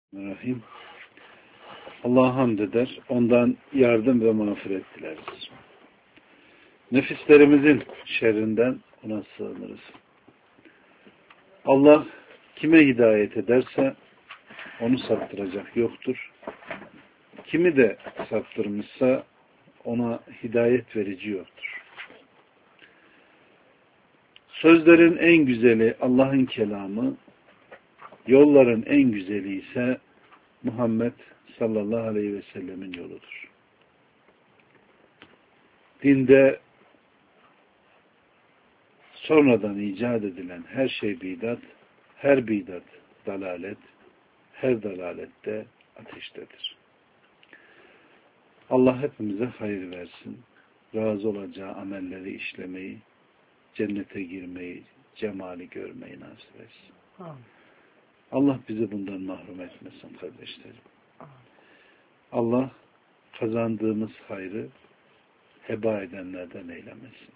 Bismillahirrahmanirrahim. Allah'a hamd eder, ondan yardım ve mağfiret dileriz. Nefislerimizin şerrinden ona sığınırız. Allah kime hidayet ederse onu saptıracak yoktur. Kimi de saptırmışsa ona hidayet verici yoktur. Sözlerin en güzeli Allah'ın kelamı, yolların en güzeli ise Muhammed sallallahu aleyhi ve sellemin yoludur. Dinde sonradan icat edilen her şey bidat, her bidat dalalet, her dalalette ateştedir. Allah hepimize hayır versin. Razı olacağı amelleri işlemeyi, cennete girmeyi, cemali görmeyi nasip etsin. Amin. Allah bizi bundan mahrum etmesin kardeşlerim. Allah kazandığımız hayrı heba edenlerden eylemesin.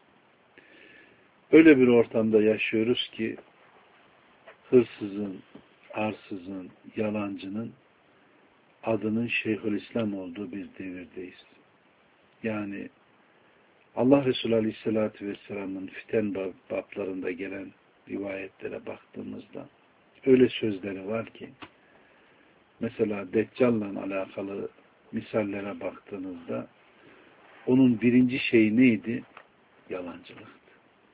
Öyle bir ortamda yaşıyoruz ki hırsızın, arsızın, yalancının adının Şeyhülislam olduğu bir devirdeyiz. Yani Allah Resulü Aleyhisselatü Vesselam'ın fiten bablarında gelen rivayetlere baktığımızda öyle sözleri var ki mesela Deccal'la alakalı misallere baktığınızda onun birinci şeyi neydi? Yalancılıktı.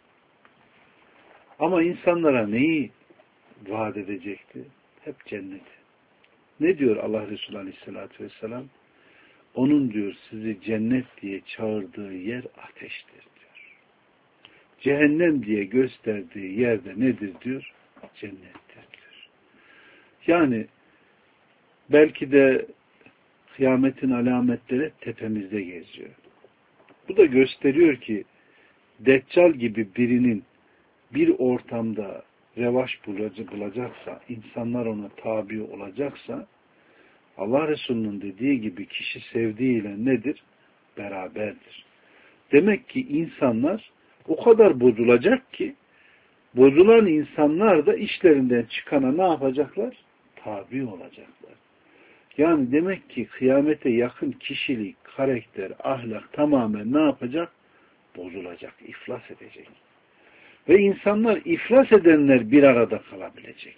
Ama insanlara neyi vaat edecekti? Hep cenneti. Ne diyor Allah Resulü Aleyhisselatü Vesselam? Onun diyor sizi cennet diye çağırdığı yer ateştir diyor. Cehennem diye gösterdiği yerde nedir diyor? Cennettir diyor. Yani belki de kıyametin alametleri tepemizde geziyor. Bu da gösteriyor ki Deccal gibi birinin bir ortamda revaç bulacaksa, insanlar ona tabi olacaksa, Allah Resulü'nün dediği gibi kişi sevdiğiyle nedir? Beraberdir. Demek ki insanlar o kadar bozulacak ki, bozulan insanlar da işlerinden çıkana ne yapacaklar? Tabi olacaklar. Yani demek ki kıyamete yakın kişilik, karakter, ahlak tamamen ne yapacak? Bozulacak, iflas edecek. Ve insanlar iflas edenler bir arada kalabilecek.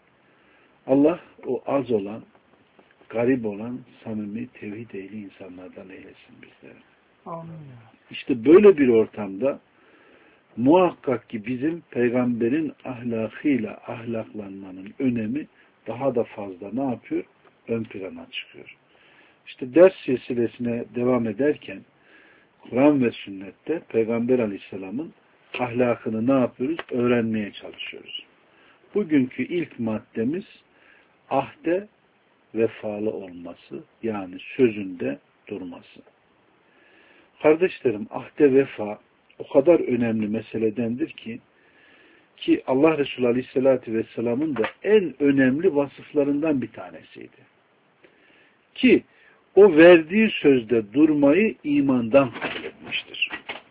Allah o az olan, garip olan, samimi, tevhid ehli insanlardan eylesin bizleri. Amin. İşte böyle bir ortamda muhakkak ki bizim peygamberin ahlakıyla ahlaklanmanın önemi daha da fazla ne yapıyor? Ön plana çıkıyor. İşte ders silsilesine devam ederken Kur'an ve sünnette Peygamber Aleyhisselam'ın ahlakını ne yapıyoruz? Öğrenmeye çalışıyoruz. Bugünkü ilk maddemiz ahde vefalı olması, yani sözünde durması. Kardeşlerim, ahde vefa o kadar önemli meseledendir ki Allah Resulü Aleyhisselatü Vesselam'ın da en önemli vasıflarından bir tanesiydi. Ki o verdiği sözde durmayı imandan kabul etmiştir.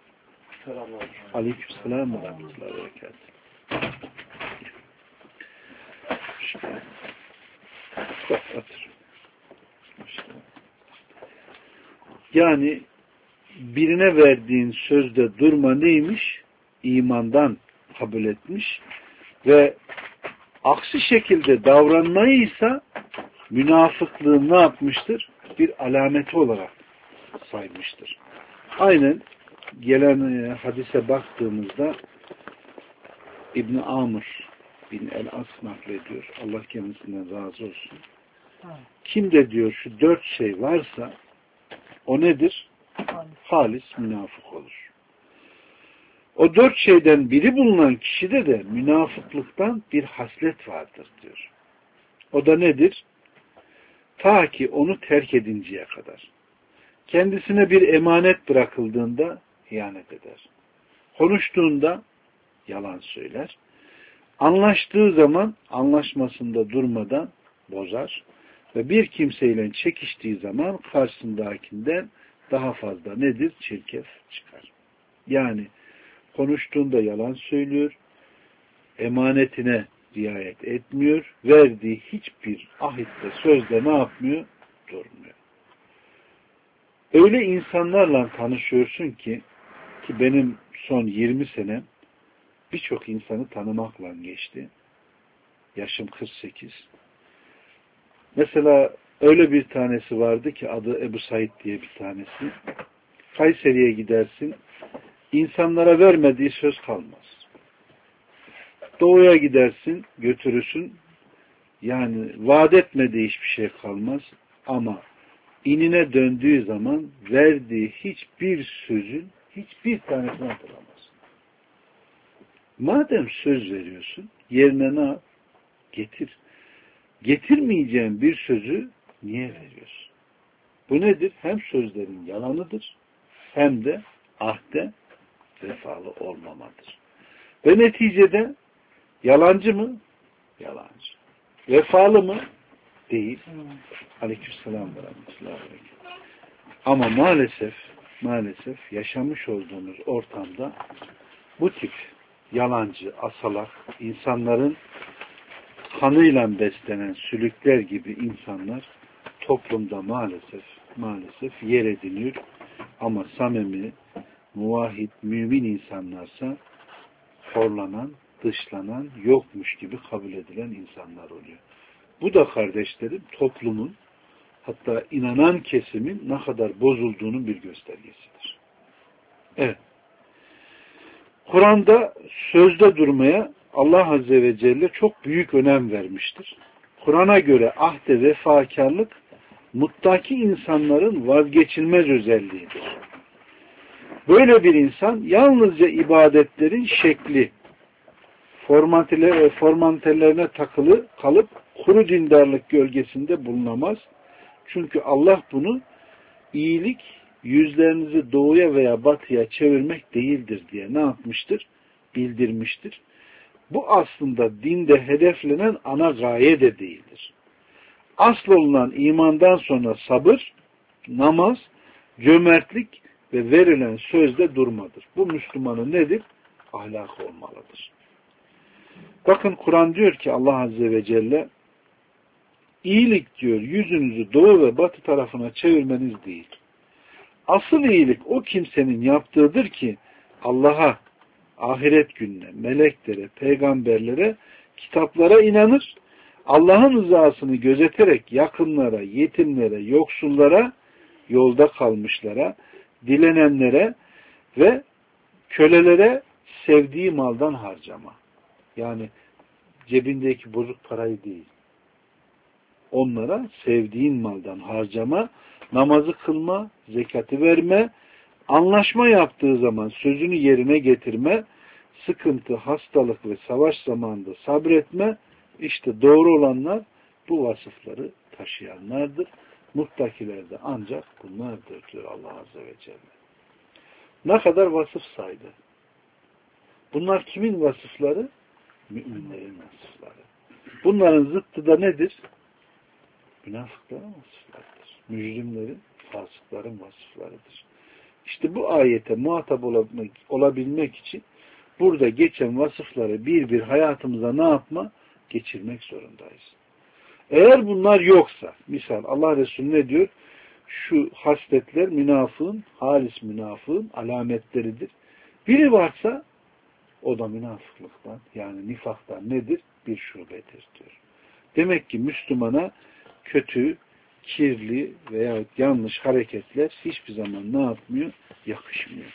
Aleykümselam ve rahmetullahi ve berekatuhu. Yani birine verdiğin sözde durma neymiş? İmandan kabul etmiş ve aksi şekilde davranmayı ise münafıklığın ne yapmıştır? Bir alameti olarak saymıştır. Aynen gelen hadise baktığımızda İbn Amr bin el-As naklediyor. Allah kendisinden razı olsun. Kimde diyor şu 4 şey varsa o nedir? Halis münafık olur. O 4 şeyden biri bulunan kişide de münafıklıktan bir haslet vardır diyor. O da nedir? Ta ki onu terk edinceye kadar. Kendisine bir emanet bırakıldığında ihanet eder. Konuştuğunda yalan söyler. Anlaştığı zaman anlaşmasında durmadan bozar. Ve bir kimseyle çekiştiği zaman karşısındakinden daha fazla nedir? Çirkef çıkar. Yani konuştuğunda yalan söylüyor. Emanetine riayet etmiyor. Verdiği hiçbir ahitte, sözde ne yapmıyor? Durmuyor. Öyle insanlarla tanışıyorsun ki benim son 20 senem birçok insanı tanımakla geçti. Yaşım 48. Mesela öyle bir tanesi vardı ki adı Ebu Said diye bir tanesi. Kayseri'ye gidersin, insanlara vermediği söz kalmaz. Doğuya gidersin, götürürsün, yani vaat etmediği hiçbir şey kalmaz. Ama inine döndüğü zaman verdiği hiçbir sözün hiçbir tanesini hatırlamaz. Madem söz veriyorsun, yerine ne yap? Getir. Getirmeyeceğin bir sözü niye veriyorsun? Bu nedir? Hem sözlerin yalanıdır, hem de ahde vefalı olmamadır. Ve neticede yalancı mı? Yalancı. Vefalı mı? Değil. Aleykümselam ve rahmetullahi. Ama maalesef yaşamış olduğumuz ortamda bu tip yalancı, asalak, insanların kanıyla beslenen sülükler gibi insanlar toplumda maalesef yer ediniyor. Ama samimi, muvahhid, mümin insanlarsa horlanan, dışlanan, yokmuş gibi kabul edilen insanlar oluyor. Bu da kardeşlerim toplumun, hatta inanan kesimin ne kadar bozulduğunun bir göstergesidir. Evet. Kur'an'da sözde durmaya Allah Azze ve Celle çok büyük önem vermiştir. Kur'an'a göre ahde vefakarlık muttaki insanların vazgeçilmez özelliğidir. Böyle bir insan yalnızca ibadetlerin şekli, formalitelerine takılı kalıp kuru dindarlık gölgesinde bulunamaz. Çünkü Allah bunu iyilik yüzlerinizi doğuya veya batıya çevirmek değildir diye ne yapmıştır? Bildirmiştir. Bu aslında dinde hedeflenen ana gaye de değildir. Asıl olunan imandan sonra sabır, namaz, cömertlik ve verilen sözde durmadır. Bu Müslümanın nedir? Ahlakı olmalıdır. Bakın Kur'an diyor ki Allah Azze ve Celle iyilik diyor yüzünüzü doğu ve batı tarafına çevirmeniz değil. Asıl iyilik o kimsenin yaptığıdır ki Allah'a, ahiret gününe, meleklere, peygamberlere, kitaplara inanır. Allah'ın rızasını gözeterek yakınlara, yetimlere, yoksullara, yolda kalmışlara, dilenenlere ve kölelere sevdiği maldan harcama. Yani cebindeki bozuk parayı değil. Onlara sevdiğin maldan harcama, namazı kılma, zekatı verme, anlaşma yaptığı zaman sözünü yerine getirme, sıkıntı, hastalık ve savaş zamanında sabretme, işte doğru olanlar bu vasıfları taşıyanlardır. Muttakiler de ancak bunlardır diyor Allah Azze ve Celle. Ne kadar vasıf saydı. Bunlar kimin vasıfları? Müminlerin vasıfları. Bunların zıttı da nedir? Münafıkların vasıflarıdır. Mücrimlerin, fasıkların vasıflarıdır. İşte bu ayete muhatap olabilmek için burada geçen vasıfları bir hayatımıza ne yapma? Geçirmek zorundayız. Eğer bunlar yoksa, misal Allah Resulü ne diyor? Şu hasletler münafığın, halis münafığın alametleridir. Biri varsa o da münafıklıktan, yani nifaktan nedir? Bir şubedir diyor. Demek ki Müslümana kötü, kirli veya yanlış hareketler hiçbir zaman ne yapmıyor? Yakışmıyor.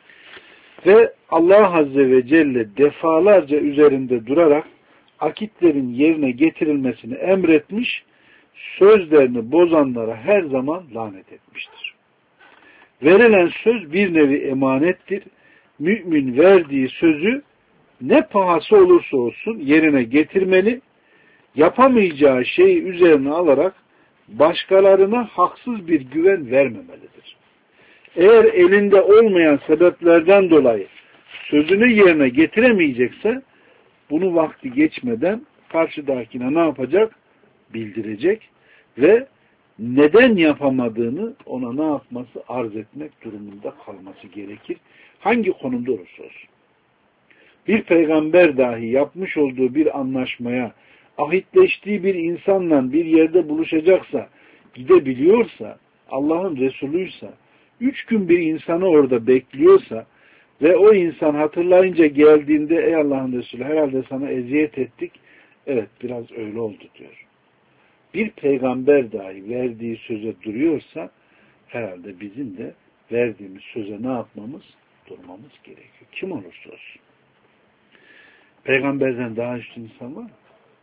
Ve Allah Azze ve Celle defalarca üzerinde durarak akitlerin yerine getirilmesini emretmiş, sözlerini bozanlara her zaman lanet etmiştir. Verilen söz bir nevi emanettir. Mümin verdiği sözü ne pahası olursa olsun yerine getirmeli, yapamayacağı şeyi üzerine alarak başkalarına haksız bir güven vermemelidir. Eğer elinde olmayan sebeplerden dolayı sözünü yerine getiremeyecekse bunu vakti geçmeden karşıdakine ne yapacak? Bildirecek ve neden yapamadığını ona ne yapması? Arz etmek durumunda kalması gerekir. Hangi konumda olursa olsun. Bir peygamber dahi yapmış olduğu bir anlaşmaya, ahitleştiği bir insanla bir yerde buluşacaksa, gidebiliyorsa, Allah'ın Resulüyse, 3 gün bir insanı orada bekliyorsa ve o insan hatırlayınca geldiğinde ey Allah'ın Resulü herhalde sana eziyet ettik. Evet, biraz öyle oldu diyor. Bir peygamber dahi verdiği söze duruyorsa herhalde bizim de verdiğimiz söze ne yapmamız? Durmamız gerekiyor. Kim olursa olsun. Peygamberden daha üstün insan var mı?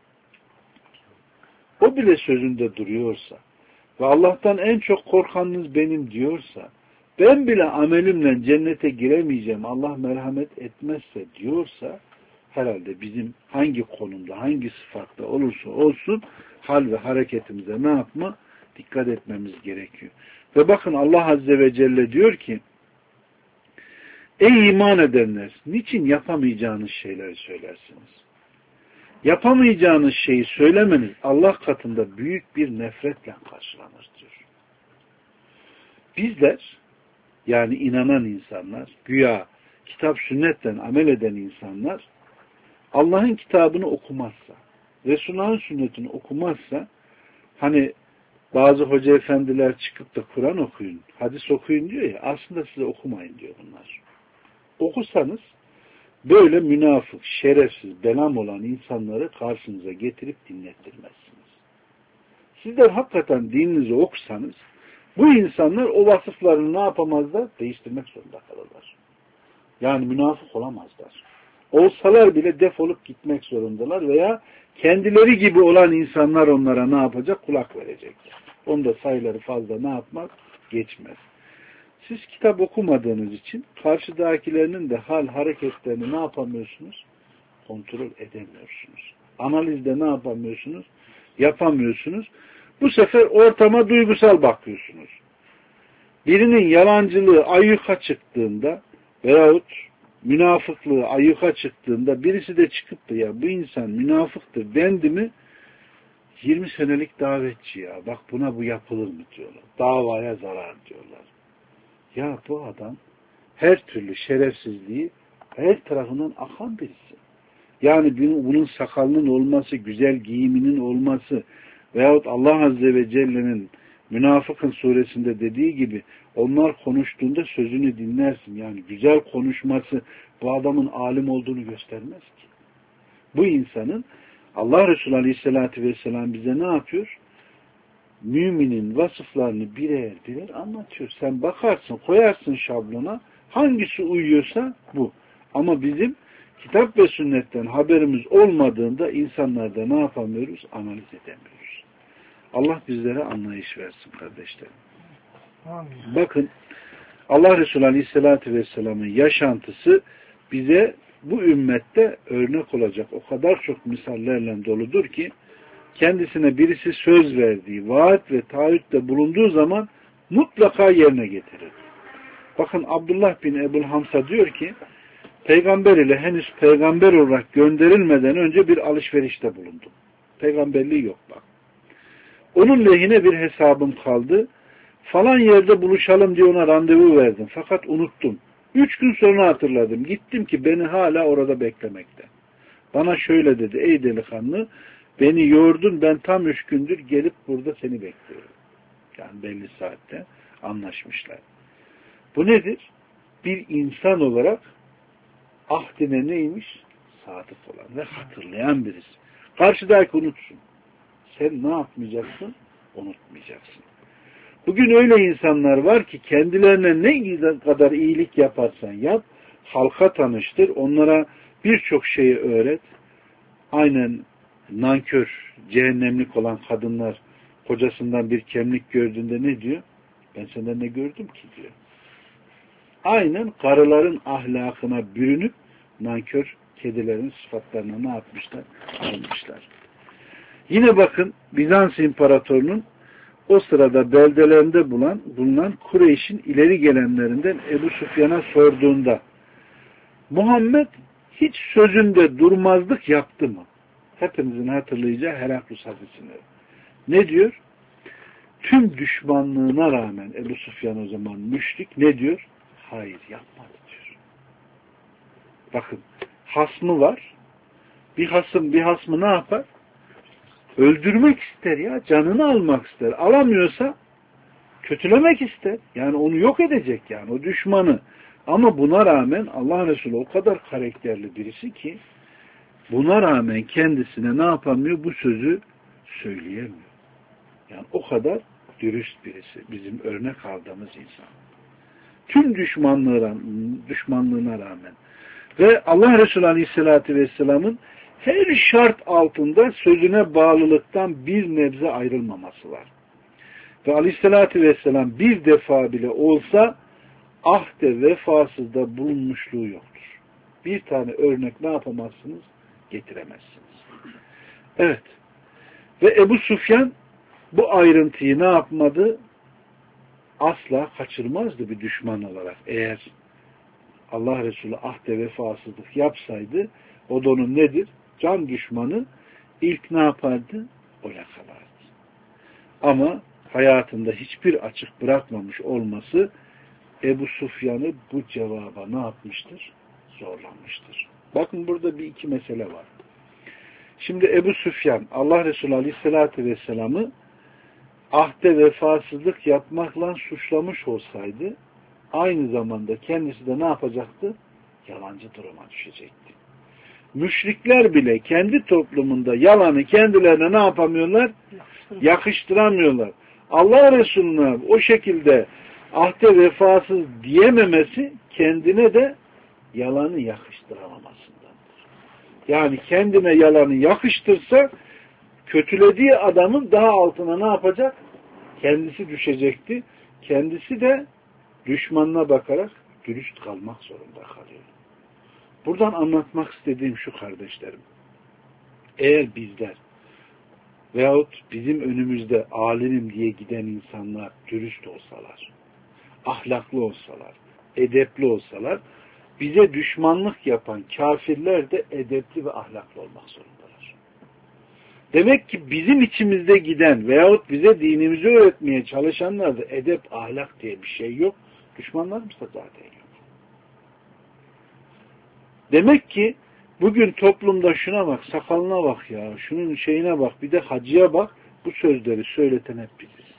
O bile sözünde duruyorsa ve Allah'tan en çok korkanınız benim diyorsa, ben bile amelimle cennete giremeyeceğim, Allah merhamet etmezse diyorsa, herhalde bizim hangi konumda, hangi sıfatta olursa olsun hal ve hareketimize ne yapma? Dikkat etmemiz gerekiyor. Ve bakın Allah Azze ve Celle diyor ki, ey iman edenler, niçin yapamayacağınız şeyleri söylersiniz? Yapamayacağınız şeyi söylemeniz Allah katında büyük bir nefretle karşılanır diyor. Bizler, yani inanan insanlar, güya kitap sünnetten amel eden insanlar, Allah'ın kitabını okumazsa, Resulullah'ın sünnetini okumazsa, hani bazı hoca efendiler çıkıp da Kur'an okuyun, hadis okuyun diyor ya, aslında size okumayın diyor bunlar. Okusanız, böyle münafık, şerefsiz, belam olan insanları karşınıza getirip dinlettirmezsiniz. Sizler hakikaten dininizi okusanız, bu insanlar o vasıflarını ne yapamazlar? Değiştirmek zorunda kalırlar. Yani münafık olamazlar. Olsalar bile defolup gitmek zorundalar veya kendileri gibi olan insanlar onlara ne yapacak? Kulak verecekler. Onda sayıları fazla ne yapmaz? Geçmez. Siz kitap okumadığınız için karşıdakilerinin de hal hareketlerini ne yapamıyorsunuz? Kontrol edemiyorsunuz. Analizde ne yapamıyorsunuz? Yapamıyorsunuz. Bu sefer ortama duygusal bakıyorsunuz. Birinin yalancılığı ayyuka çıktığında veyahut münafıklığı ayyuka çıktığında birisi de çıkıp da ya bu insan münafıktır dendi mi 20 senelik davetçi ya bak buna bu yapılır mı diyorlar. Davaya zarar diyorlar. Ya bu adam her türlü şerefsizliği her tarafından akan birisi. Yani bunun sakalının olması, güzel giyiminin olması veyahut Allah Azze ve Celle'nin Münafıkın suresinde dediği gibi onlar konuştuğunda sözünü dinlersin. Yani güzel konuşması bu adamın alim olduğunu göstermez ki. Bu insanın Allah Resulü Aleyhisselatü Vesselam bize ne yapıyor? Müminin vasıflarını birer birer anlatıyor. Sen bakarsın, koyarsın şablona. Hangisi uyuyorsa bu. Ama bizim kitap ve sünnetten haberimiz olmadığında insanlarda ne yapamıyoruz? Analiz edemiyoruz. Allah bizlere anlayış versin kardeşlerim. Amin. Bakın Allah Resulü Aleyhisselatü Vesselam'ın yaşantısı bize bu ümmette örnek olacak. O kadar çok misallerle doludur ki kendisine birisi söz verdiği, vaat ve taahhütte bulunduğu zaman mutlaka yerine getirir. Bakın Abdullah bin Ebu'l Hamsa diyor ki peygamber ile henüz peygamber olarak gönderilmeden önce bir alışverişte bulundum. Peygamberliği yok bak. Onun lehine bir hesabım kaldı. Falan yerde buluşalım diye ona randevu verdim. Fakat unuttum. 3 gün sonra hatırladım. Gittim ki beni hala orada beklemekte. Bana şöyle dedi. Ey delikanlı beni yordun ben tam 3 gündür gelip burada seni bekliyorum. Yani belli saatte anlaşmışlar. Bu nedir? Bir insan olarak ahdine neymiş? Sadık olan ve hatırlayan birisi. Karşıdaki unutsun. Sen ne yapmayacaksın? Unutmayacaksın. Bugün öyle insanlar var ki kendilerine ne kadar iyilik yaparsan yap, halka tanıştır, onlara birçok şeyi öğret. Aynen nankör, cehennemlik olan kadınlar kocasından bir kemlik gördüğünde ne diyor? Ben senden ne gördüm ki diyor. Aynen karıların ahlakına bürünüp nankör kedilerin sıfatlarına ne yapmışlar? Almışlar. Yine bakın Bizans İmparatorunun o sırada beldelerinde bulunan Kureyş'in ileri gelenlerinden Ebu Süfyan'a sorduğunda Muhammed hiç sözünde durmazlık yaptı mı? Hepinizin hatırlayacağı Heraklus hadisini. Ne diyor? Tüm düşmanlığına rağmen Ebu Süfyan o zaman müşrik ne diyor? Hayır yapmadı diyor. Bakın hasmı var. Bir hasmı ne yapar? Öldürmek ister ya. Canını almak ister. Alamıyorsa kötülemek ister. Yani onu yok edecek yani. O düşmanı. Ama buna rağmen Allah Resulü o kadar karakterli birisi ki buna rağmen kendisine ne yapamıyor? Bu sözü söyleyemiyor. Yani o kadar dürüst birisi. Bizim örnek aldığımız insan. Tüm düşmanlığına rağmen. Ve Allah Resulü Aleyhisselatü Vesselam'ın her şart altında sözüne bağlılıktan bir nebze ayrılmaması var. Ve Aleyhisselatü Vesselam bir defa bile olsa ahde vefasızda bulunmuşluğu yoktur. Bir tane örnek ne yapamazsınız? Getiremezsiniz. Evet. Ve Ebu Süfyan bu ayrıntıyı ne yapmadı? Asla kaçırmazdı bir düşman olarak. Eğer Allah Resulü ahde vefasızlık yapsaydı o da onun nedir? Can düşmanı ilk ne yapardı? O yakalardı. Ama hayatında hiçbir açık bırakmamış olması Ebu Sufyan'ı bu cevaba ne yapmıştır? Zorlanmıştır. Bakın burada bir iki mesele var. Şimdi Ebu Süfyan Allah Resulü Aleyhisselatü Vesselam'ı ahde vefasızlık yapmakla suçlamış olsaydı aynı zamanda kendisi de ne yapacaktı? Yalancı duruma düşecekti. Müşrikler bile kendi toplumunda yalanı kendilerine ne yapamıyorlar? Yakıştıramıyorlar. Allah Resulü'ne o şekilde ahde vefasız diyememesi kendine de yalanı yakıştıramamasındandır. Yani kendine yalanı yakıştırsa kötülediği adamın daha altına ne yapacak? Kendisi düşecekti. Kendisi de düşmanına bakarak dürüst kalmak zorunda kalıyor. Buradan anlatmak istediğim şu kardeşlerim. Eğer bizler veyahut bizim önümüzde alimim diye giden insanlar dürüst olsalar, ahlaklı olsalar, edepli olsalar, bize düşmanlık yapan kafirler de edepli ve ahlaklı olmak zorundalar. Demek ki bizim içimizde giden veyahut bize dinimizi öğretmeye çalışanlarda edep, ahlak diye bir şey yok. Düşmanlarımız da zaten yok. Demek ki bugün toplumda şuna bak, sakalına bak ya, şunun şeyine bak, bir de hacıya bak, bu sözleri söyleten hep biziz.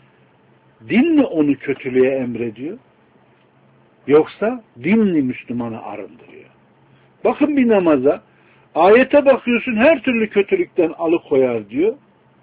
Din mi onu kötülüğe emrediyor? Yoksa din mi Müslümanı arındırıyor? Bakın bir namaza, ayete bakıyorsun her türlü kötülükten alıkoyar diyor.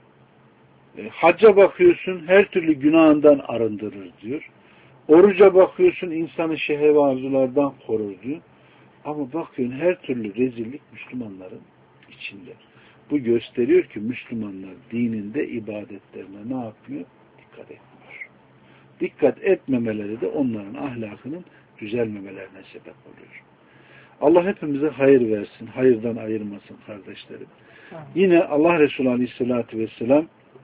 Hacca bakıyorsun her türlü günahından arındırır diyor. Oruca bakıyorsun insanı şehve arzulardan korur diyor. Ama bakıyorsun her türlü rezillik Müslümanların içinde. Bu gösteriyor ki Müslümanlar dininde, ibadetlerine ne yapmıyor? Dikkat etmiyor. Dikkat etmemeleri de onların ahlakının düzelmemelerine sebep oluyor. Allah hepimize hayır versin, hayırdan ayırmasın kardeşlerim. Yine Allah Resulü Aleyhisselatü Vesselam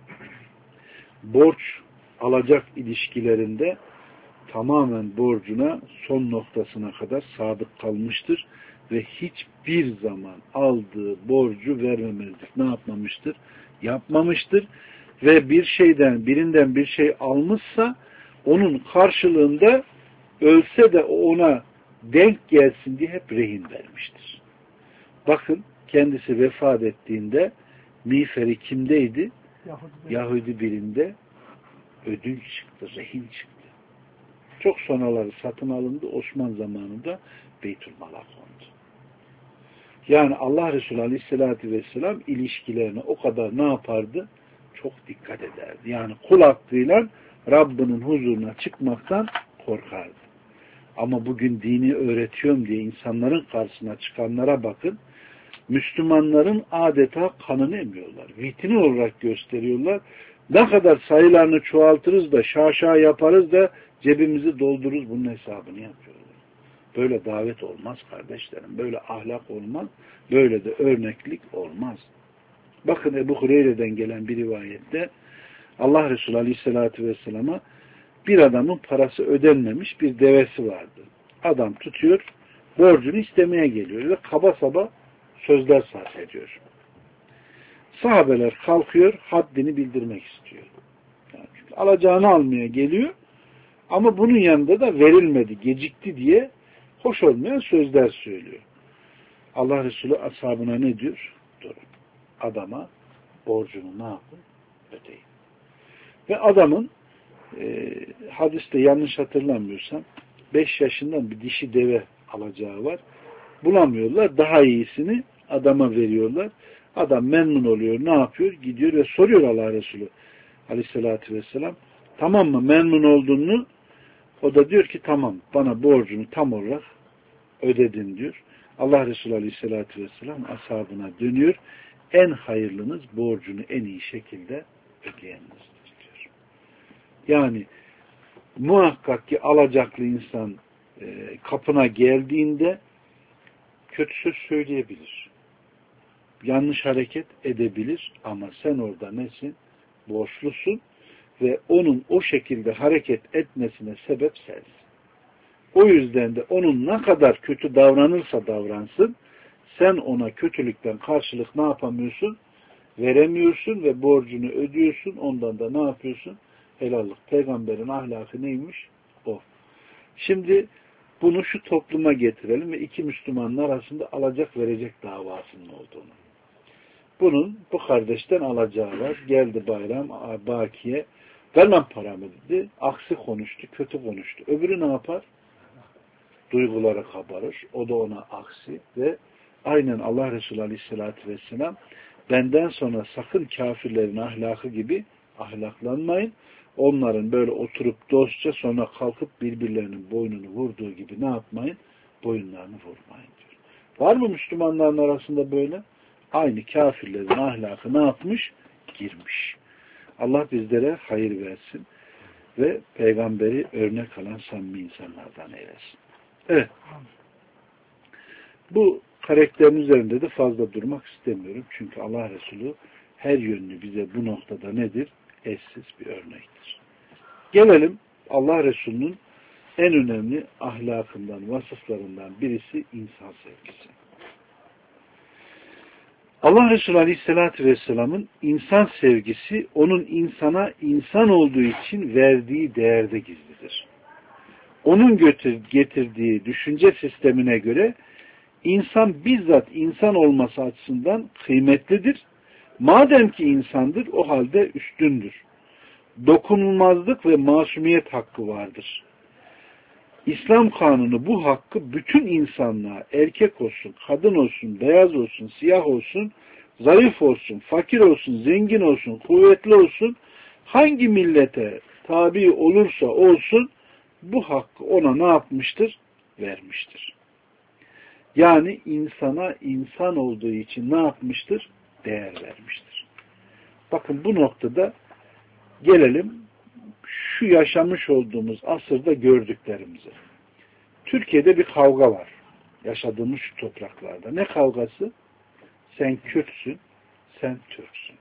borç alacak ilişkilerinde tamamen borcuna son noktasına kadar sadık kalmıştır ve hiçbir zaman aldığı borcu vermemezlik ne yapmamıştır? Yapmamıştır ve birinden bir şey almışsa onun karşılığında ölse de ona denk gelsin diye hep rehin vermiştir. Bakın kendisi vefat ettiğinde miğferi kimdeydi? Yahudi birinde ödünç çıktı, rehin çıktı. Çok sonraları satın alındı. Osman zamanında Beytülmal'a kondu. Yani Allah Resulü Aleyhisselatü Vesselam ilişkilerine o kadar ne yapardı? Çok dikkat ederdi. Yani kul hakkıyla Rabbinin huzuruna çıkmaktan korkardı. Ama bugün dini öğretiyorum diye insanların karşısına çıkanlara bakın. Müslümanların adeta kanını emiyorlar. Vitrin olarak gösteriyorlar. Ne kadar sayılarını çoğaltırız da şaşa yaparız da cebimizi doldururuz, bunun hesabını yapıyorlar. Böyle davet olmaz kardeşlerim. Böyle ahlak olmaz. Böyle de örneklik olmaz. Bakın Ebu Hureyre'den gelen bir rivayette Allah Resulü Aleyhisselatü Vesselam'a bir adamın parası ödenmemiş bir devesi vardı. Adam tutuyor, borcunu istemeye geliyor ve kaba saba sözler sarf ediyor. Sahabeler kalkıyor, haddini bildirmek istiyor. Yani çünkü alacağını almaya geliyor ama bunun yanında da verilmedi, gecikti diye hoş olmayan sözler söylüyor. Allah Resulü ashabına ne diyor? Durun. Adama borcunu ne yapın? Ödeyin. Ve adamın hadiste yanlış hatırlamıyorsam 5 yaşından bir dişi deve alacağı var. Bulamıyorlar. Daha iyisini adama veriyorlar. Adam memnun oluyor. Ne yapıyor? Gidiyor ve soruyor Allah Resulü Aleyhisselatü Vesselam. Tamam mı? Memnun olduğunu. O da diyor ki tamam. Bana borcunu tam olarak ödedin diyor. Allah Resulü Aleyhisselatü Vesselam ashabına dönüyor. En hayırlınız borcunu en iyi şekilde ödeyenizdir diyor. Yani muhakkak ki alacaklı insan kapına geldiğinde kötü söz söyleyebilir. Yanlış hareket edebilir ama sen orada nesin? Borçlusun ve onun o şekilde hareket etmesine sebep sensin. O yüzden de onun ne kadar kötü davranırsa davransın, sen ona kötülükten karşılık ne yapamıyorsun? Veremiyorsun ve borcunu ödüyorsun. Ondan da ne yapıyorsun? Helallik. Peygamberin ahlakı neymiş? O. Şimdi bunu şu topluma getirelim ve iki Müslümanın arasında alacak verecek davasının olduğunu. Bunun bu kardeşten alacağı var. Geldi bayram, bakiye. Vermem paramı dedi. Aksi konuştu, kötü konuştu. Öbürü ne yapar? Duyguları kabarır. O da ona aksi ve aynen Allah Resulü Aleyhisselatü Vesselam benden sonra sakın kafirlerin ahlakı gibi ahlaklanmayın. Onların böyle oturup dostça sonra kalkıp birbirlerinin boynunu vurduğu gibi ne yapmayın? Boyunlarını vurmayın diyor. Var mı Müslümanların arasında böyle? Aynı kafirlerin ahlakı ne yapmış? Girmiş. Allah bizlere hayır versin ve peygamberi örnek alan samimi insanlardan eylesin. Evet. Bu karakterin üzerinde de fazla durmak istemiyorum. Çünkü Allah Resulü her yönlü bize bu noktada nedir? Eşsiz bir örnektir. Gelelim Allah Resulü'nün en önemli ahlakından, vasıflarından birisi insan sevgisi. Allah Resulü Aleyhisselatü Vesselam'ın insan sevgisi onun insana insan olduğu için verdiği değerde gizlidir. Onun getirdiği düşünce sistemine göre insan bizzat insan olması açısından kıymetlidir. Madem ki insandır o halde üstündür. Dokunulmazlık ve masumiyet hakkı vardır. İslam kanunu bu hakkı bütün insanlığa, erkek olsun, kadın olsun, beyaz olsun, siyah olsun, zayıf olsun, fakir olsun, zengin olsun, kuvvetli olsun, hangi millete tabi olursa olsun bu hakkı ona ne yapmıştır? Vermiştir. Yani insana insan olduğu için ne yapmıştır? Değer vermiştir. Bakın bu noktada gelelim şu yaşamış olduğumuz asırda gördüklerimize. Türkiye'de bir kavga var. Yaşadığımız şu topraklarda. Ne kavgası? Sen Kürtsün, sen Türksün.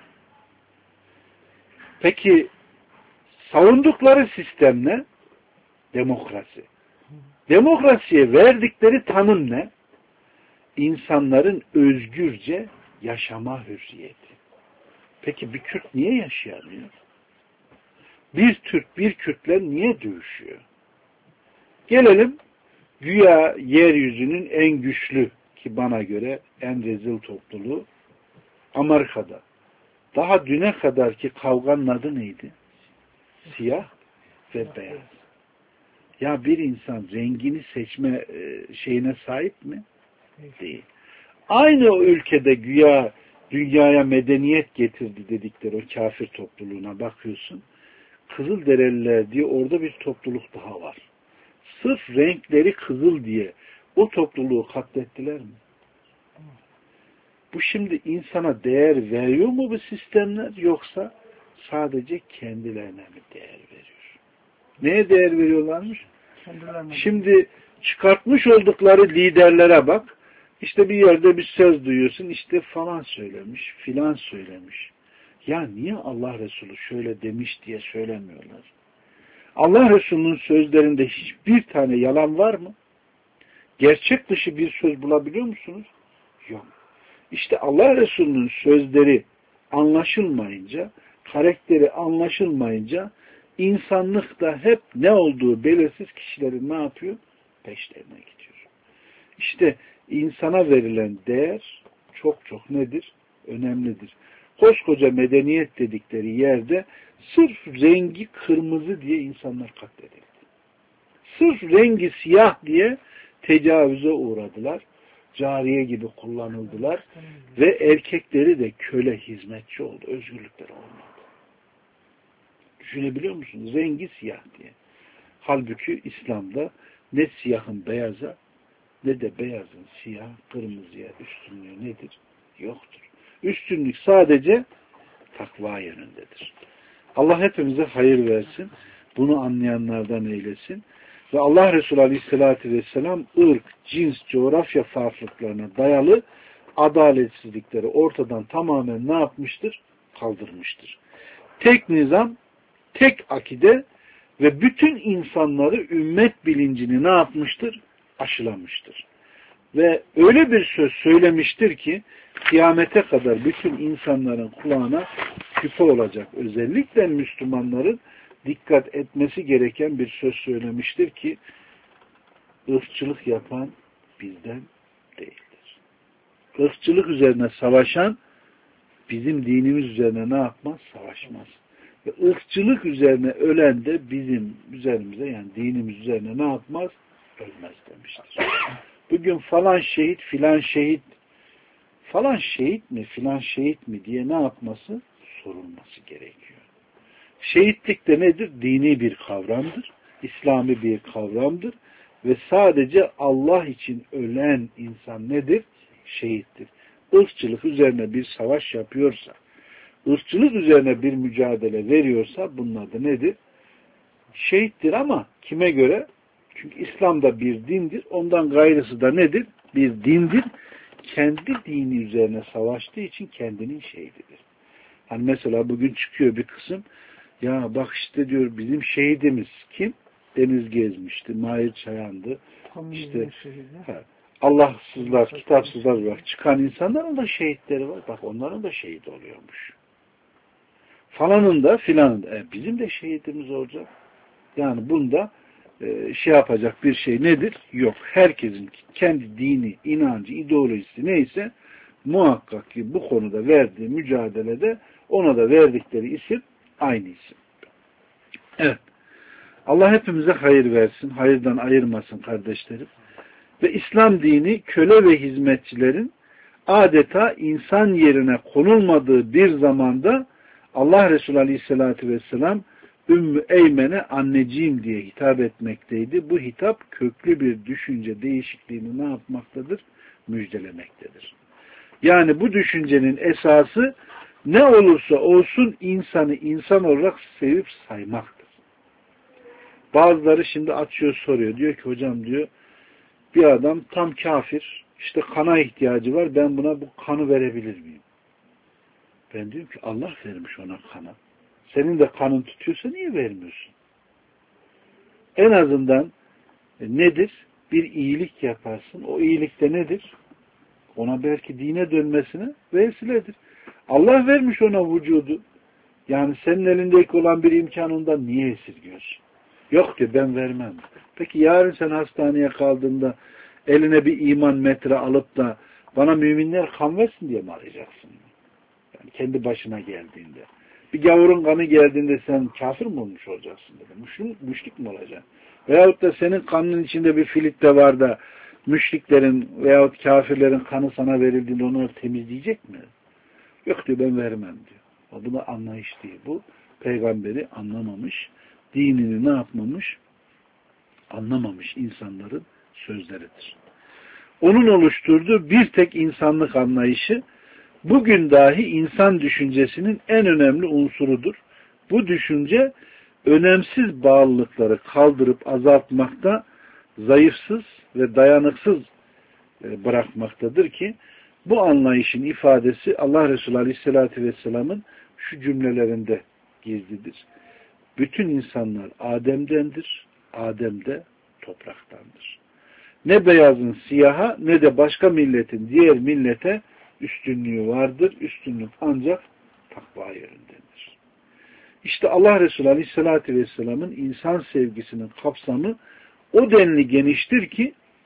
Peki savundukları sistem ne? Demokrasi. Demokrasiye verdikleri tanım ne? İnsanların özgürce yaşama hürriyeti. Peki bir Kürt niye yaşayamıyor? Bir Türk bir Kürtler niye dövüşüyor? Gelelim güya yeryüzünün en güçlü ki bana göre en rezil topluluğu Amerika'da. Daha düne kadarki kavganın adı neydi? Siyah ve beyaz. Ya bir insan rengini seçme şeyine sahip mi? Değil. Aynı o ülkede güya dünyaya medeniyet getirdi dedikleri o kafir topluluğuna bakıyorsun. Kızılderililer diye orada bir topluluk daha var. Sırf renkleri kızıl diye o topluluğu katlettiler mi? Bu şimdi insana değer veriyor mu bu sistemler yoksa sadece kendilerine mi değer veriyor? Neye değer veriyorlarmış? Şimdi çıkartmış oldukları liderlere bak. İşte bir yerde bir söz duyuyorsun. İşte falan söylemiş, filan söylemiş. Ya niye Allah Resulü şöyle demiş diye söylemiyorlar? Allah Resulü'nün sözlerinde hiçbir tane yalan var mı? Gerçek dışı bir söz bulabiliyor musunuz? Yok. İşte Allah Resulü'nün sözleri anlaşılmayınca, karakteri anlaşılmayınca insanlıkta hep ne olduğu belirsiz kişilerin ne yapıyor? Peşlerine gidiyor. İşte insana verilen değer çok çok nedir? Önemlidir. Koskoca medeniyet dedikleri yerde sırf rengi kırmızı diye insanlar katledildi. Sırf rengi siyah diye tecavüze uğradılar. Cariye gibi kullanıldılar. Ve erkekleri de köle, hizmetçi oldu. Özgürlükleri olmadı. Düşünebiliyor musunuz? Rengi siyah diye. Halbuki İslam'da ne siyahın beyaza ne de beyazın siyah, kırmızıya üstünlüğü nedir? Yoktur. Üstünlük sadece takva yönündedir. Allah hepimize hayır versin. Bunu anlayanlardan eylesin. Ve Allah Resulü Aleyhisselatü Vesselam ırk, cins, coğrafya farklılıklarına dayalı adaletsizlikleri ortadan tamamen ne yapmıştır? Kaldırmıştır. Tek nizam, tek akide ve bütün insanları ümmet bilincini ne yapmıştır? Aşılamıştır. Ve öyle bir söz söylemiştir ki kıyamete kadar bütün insanların kulağına küpe olacak. Özellikle Müslümanların dikkat etmesi gereken bir söz söylemiştir ki ırkçılık yapan bizden değildir. Irkçılık üzerine savaşan bizim dinimiz üzerine ne yapmaz? Savaşmaz. Ve ırkçılık üzerine ölen de bizim üzerimize yani dinimiz üzerine ne yapmaz? Ölmez demiştir. Bugün falan şehit filan şehit falan şehit mi filan şehit mi diye ne yapması? Sorulması gerekiyor. Şehitlik de nedir? Dini bir kavramdır. İslami bir kavramdır. Ve sadece Allah için ölen insan nedir? Şehittir. Irkçılık üzerine bir savaş yapıyorsa, ırkçılık üzerine bir mücadele veriyorsa bunun adı nedir? Şehittir ama kime göre? Çünkü İslam'da bir dindir. Ondan gayrısı da nedir? Bir dindir. Kendi dini üzerine savaştığı için kendinin şehididir. Hani mesela bugün çıkıyor bir kısım ya bak işte diyor bizim şehidimiz kim? Deniz gezmişti, Mahir Çayan'dı. İşte Allahsızlar, kitapsızlar var. Çıkan insanların da şehitleri var. Bak onların da şehit oluyormuş. Falanın da filanın da. Bizim de şehitimiz olacak. Yani bunda şey yapacak bir şey nedir? Yok. Herkesin kendi dini, inancı, ideolojisi neyse muhakkak ki bu konuda verdiği mücadelede ona da verdikleri isim aynı isim. Evet. Allah hepimize hayır versin. Hayırdan ayırmasın kardeşlerim. Ve İslam dini köle ve hizmetçilerin adeta insan yerine konulmadığı bir zamanda Allah Resulü Aleyhisselatü Vesselam Ümmü Eymen'e anneciğim diye hitap etmekteydi. Bu hitap köklü bir düşünce değişikliğini ne yapmaktadır? Müjdelemektedir. Yani bu düşüncenin esası ne olursa olsun insanı insan olarak sevip saymaktır. Bazıları şimdi açıyor soruyor. Diyor ki hocam diyor bir adam tam kafir işte kana ihtiyacı var ben buna bu kanı verebilir miyim? Ben diyorum ki Allah vermiş ona kanı. Senin de kanın tutuyorsa niye vermiyorsun? En azından nedir? Bir iyilik yaparsın. O iyilikte nedir? Ona belki dine dönmesine vesiledir. Allah vermiş ona vücudu. Yani senin elindeki olan bir imkanından niye esirgiyorsun? Yok ki ben vermem. Peki yarın sen hastaneye kaldığında eline bir iman metre alıp da bana müminler kan versin diye mi arayacaksın? Yani kendi başına geldiğinde. Bir gavurun kanı geldiğinde sen kafir mi olmuş olacaksın dedi. Müşrik mi olacaksın? Veyahut da senin kanının içinde bir filit de var da müşriklerin veyahut kafirlerin kanı sana verildiğinde onları temizleyecek mi? Yok diyor ben vermem diyor. O buna anlayış değil. Bu peygamberi anlamamış, dinini ne yapmamış? Anlamamış insanların sözleridir. Onun oluşturduğu bir tek insanlık anlayışı bugün dahi insan düşüncesinin en önemli unsurudur. Bu düşünce önemsiz bağlılıkları kaldırıp azaltmakta, zayıfsız ve dayanıksız bırakmaktadır ki bu anlayışın ifadesi Allah Resulü Aleyhisselatü Vesselam'ın şu cümlelerinde gizlidir. Bütün insanlar Adem'dendir, Adem de topraktandır. Ne beyazın siyaha ne de başka milletin diğer millete üstünlüğü vardır. Üstünlük ancak takva yerindendir. İşte Allah Resulü Aleyhisselatü Vesselam'ın insan sevgisinin kapsamı o denli geniştir ki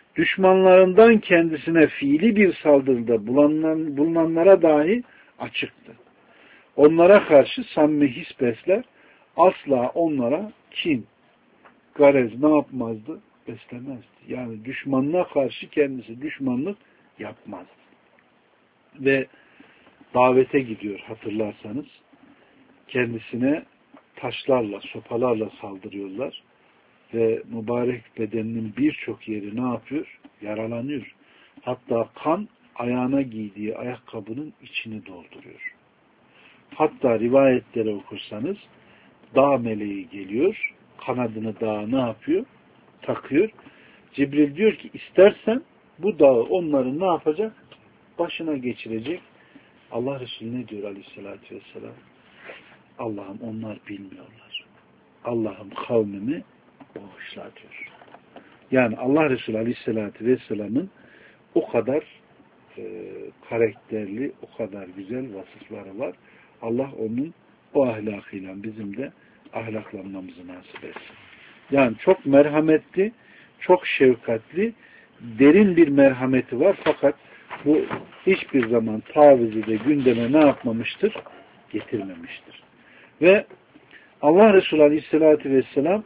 düşmanlarından kendisine fiili bir saldırıda bulunanlara dahi açıktı. Onlara karşı samimi his besler, asla onlara kin, garez ne yapmazdı? Beslemezdi. Yani düşmanına karşı kendisi düşmanlık yapmazdı. Ve davete gidiyor hatırlarsanız. Kendisine taşlarla, sopalarla saldırıyorlar. Ve mübarek bedeninin birçok yeri ne yapıyor? Yaralanıyor. Hatta kan ayağına giydiği ayakkabının içini dolduruyor. Hatta rivayetlere okursanız dağ meleği geliyor, kanadını dağa ne yapıyor? Takıyor. Cibril diyor ki istersen bu dağı onların ne yapacak? Başına geçirecek. Allah Resulü ne diyor aleyhissalatü vesselam? Allah'ım onlar bilmiyorlar. Allah'ım kavmimi bağışla diyor. Yani Allah Resulü aleyhissalatü vesselamın o kadar karakterli, o kadar güzel vasıfları var. Allah onun o ahlakıyla bizim de ahlaklanmamızı nasip etsin. Yani çok merhametli, çok şefkatli, derin bir merhameti var. Fakat bu hiçbir zaman tavizi de gündeme ne yapmamıştır? Getirmemiştir. Ve Allah Resulü Aleyhisselatü Vesselam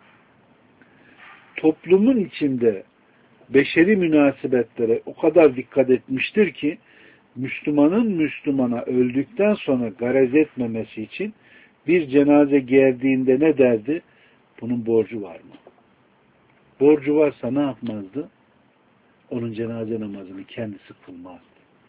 toplumun içinde beşeri münasebetlere o kadar dikkat etmiştir ki Müslümanın Müslümana öldükten sonra garez etmemesi için bir cenaze geldiğinde ne derdi? Bunun borcu var mı? Borcu varsa ne yapmazdı? Onun cenaze namazını kendisi kılmazdı.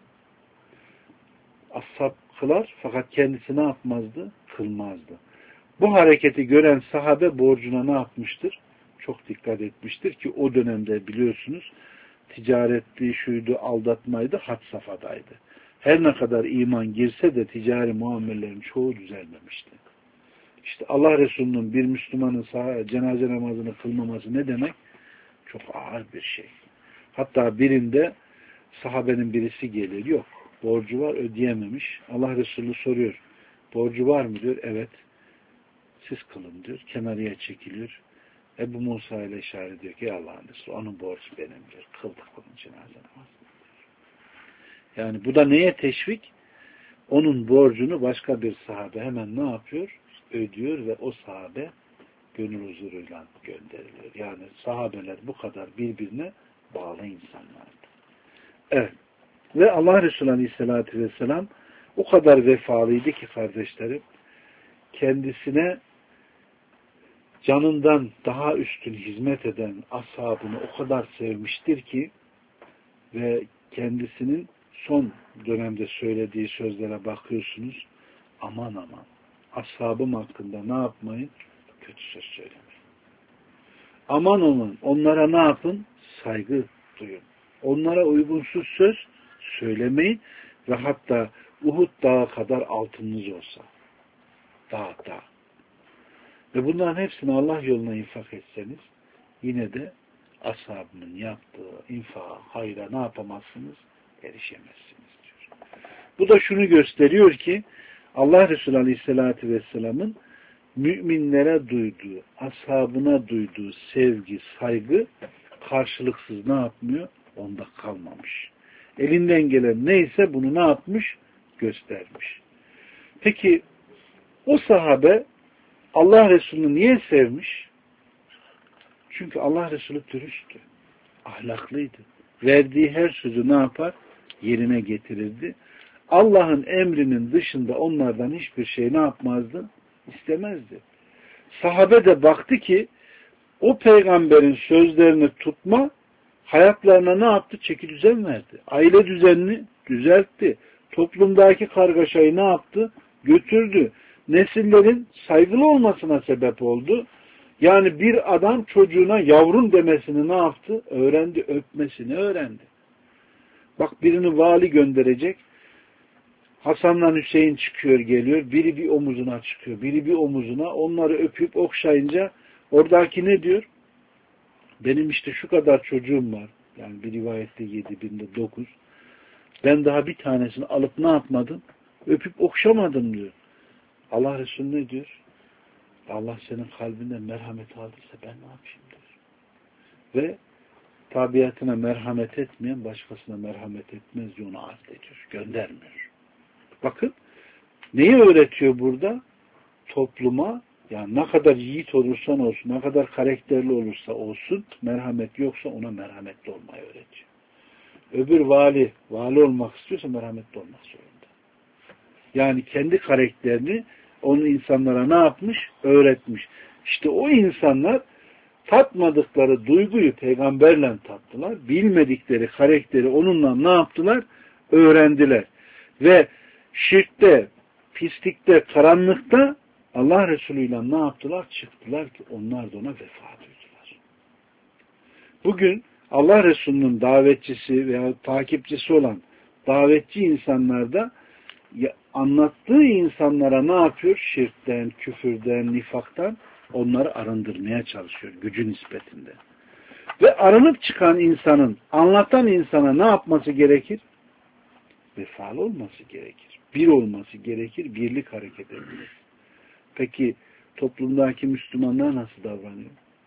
Ashab kılar fakat kendisi ne yapmazdı? Kılmazdı. Bu hareketi gören sahabe borcuna ne yapmıştır? Çok dikkat etmiştir ki o dönemde biliyorsunuz ticaretli, şuydu, aldatmaydı, had safhadaydı. Her ne kadar iman girse de ticari muamellerin çoğu düzelmemişti. İşte Allah Resulü'nün bir Müslümanın cenaze namazını kılmaması ne demek? Çok ağır bir şey. Hatta birinde sahabenin birisi gelir. Yok. Borcu var, ödeyememiş. Allah Resulü soruyor. Borcu var mı diyor. Evet. Siz kılın diyor. Kenarıya çekiliyor. Ebu Musa ile işaret ediyor ki Allah'ın Resulü onun borcu benim diyor. Kıldık bunun cenaze namazını. Yani bu da neye teşvik? Onun borcunu başka bir sahabe hemen ne yapıyor? Ödüyor ve o sahabe gönül huzuruyla gönderiliyor. Yani sahabeler bu kadar birbirine bağlı insanlardı. Evet. Ve Allah Resulü Aleyhisselatü Vesselam o kadar vefalıydı ki kardeşlerim kendisine canından daha üstün hizmet eden ashabını o kadar sevmiştir ki ve kendisinin son dönemde söylediği sözlere bakıyorsunuz. Aman aman. Ashabım hakkında ne yapmayın? Kötü söz söylemeyin. Aman aman. Onlara ne yapın? Saygı duyun. Onlara uygunsuz söz söylemeyin ve hatta Uhud dağı kadar altınınız olsa. Dağ. Ve bunların hepsini Allah yoluna infak etseniz yine de ashabının yaptığı infağa, hayra ne yapamazsınız? Erişemezsiniz diyor. Bu da şunu gösteriyor ki Allah Resulü Aleyhisselatü Vesselam'ın müminlere duyduğu, ashabına duyduğu sevgi, saygı karşılıksız ne yapmıyor? Onda kalmamış. Elinden gelen neyse bunu ne yapmış? Göstermiş. Peki o sahabe Allah Resulü'nü niye sevmiş? Çünkü Allah Resulü dürüsttü. Ahlaklıydı. Verdiği her sözü ne yapar? Yerine getirirdi. Allah'ın emrinin dışında onlardan hiçbir şey ne yapmazdı? İstemezdi. Sahabe de baktı ki o peygamberin sözlerini tutma hayatlarına ne yaptı? Çekidüzen verdi. Aile düzenini düzeltti. Toplumdaki kargaşayı ne yaptı? Götürdü. Nesillerin saygılı olmasına sebep oldu. Yani bir adam çocuğuna yavrum demesini ne yaptı? Öğrendi. Öpmesini öğrendi. Bak birini vali gönderecek. Hasan'la Hüseyin çıkıyor geliyor. Biri bir omuzuna çıkıyor. Biri bir omuzuna. Onları öpüp okşayınca oradaki ne diyor? Benim işte şu kadar çocuğum var. Yani bir rivayette 7, birinde 9. Ben daha bir tanesini alıp ne yapmadım? Öpüp okşamadım diyor. Allah Resulü ne diyor? Allah senin kalbinden merhamet aldıysa ben ne yapayım diyor. Ve tabiatına merhamet etmeyen başkasına merhamet etmez diye onu affediyor. Göndermiyor. Bakın neyi öğretiyor burada? Topluma yani ne kadar yiğit olursan olsun, ne kadar karakterli olursa olsun, merhamet yoksa ona merhametli olmayı öğretiyor. Öbür vali olmak istiyorsa merhametli olmak zorunda. Yani kendi karakterini onun insanlara ne yapmış? Öğretmiş. İşte o insanlar tatmadıkları duyguyu peygamberle tattılar. Bilmedikleri karakteri onunla ne yaptılar? Öğrendiler. Ve şirkte, pislikte, karanlıkta Allah Resulü ile ne yaptılar? Çıktılar ki onlar da ona vefa duydular. Bugün Allah Resulü'nün davetçisi veya takipçisi olan davetçi insanlar da anlattığı insanlara ne yapıyor? Şirkten, küfürden, nifaktan onları arındırmaya çalışıyor gücü nispetinde. Ve arınıp çıkan insanın, anlatan insana ne yapması gerekir? Vefalı olması gerekir. Bir olması gerekir, birlik hareket edilir. Peki toplumdaki Müslümanlar nasıl davranıyor?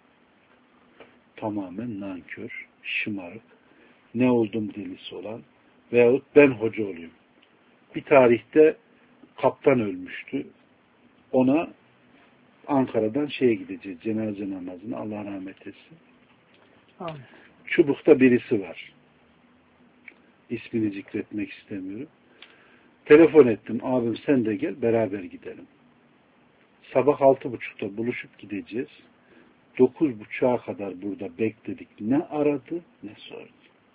Tamamen nankör, şımarık, ne oldum delisi olan veyahut ben hoca olayım. Bir tarihte kaptan ölmüştü. Ona Ankara'dan gideceğiz, cenaze namazına, Allah rahmet etsin. Amin. Çubuk'ta birisi var. İsmini zikretmek istemiyorum. Telefon ettim, abim sen de gel, beraber gidelim. Sabah 6.30'da buluşup gideceğiz. 9.30'a kadar burada bekledik. Ne aradı, ne sordu.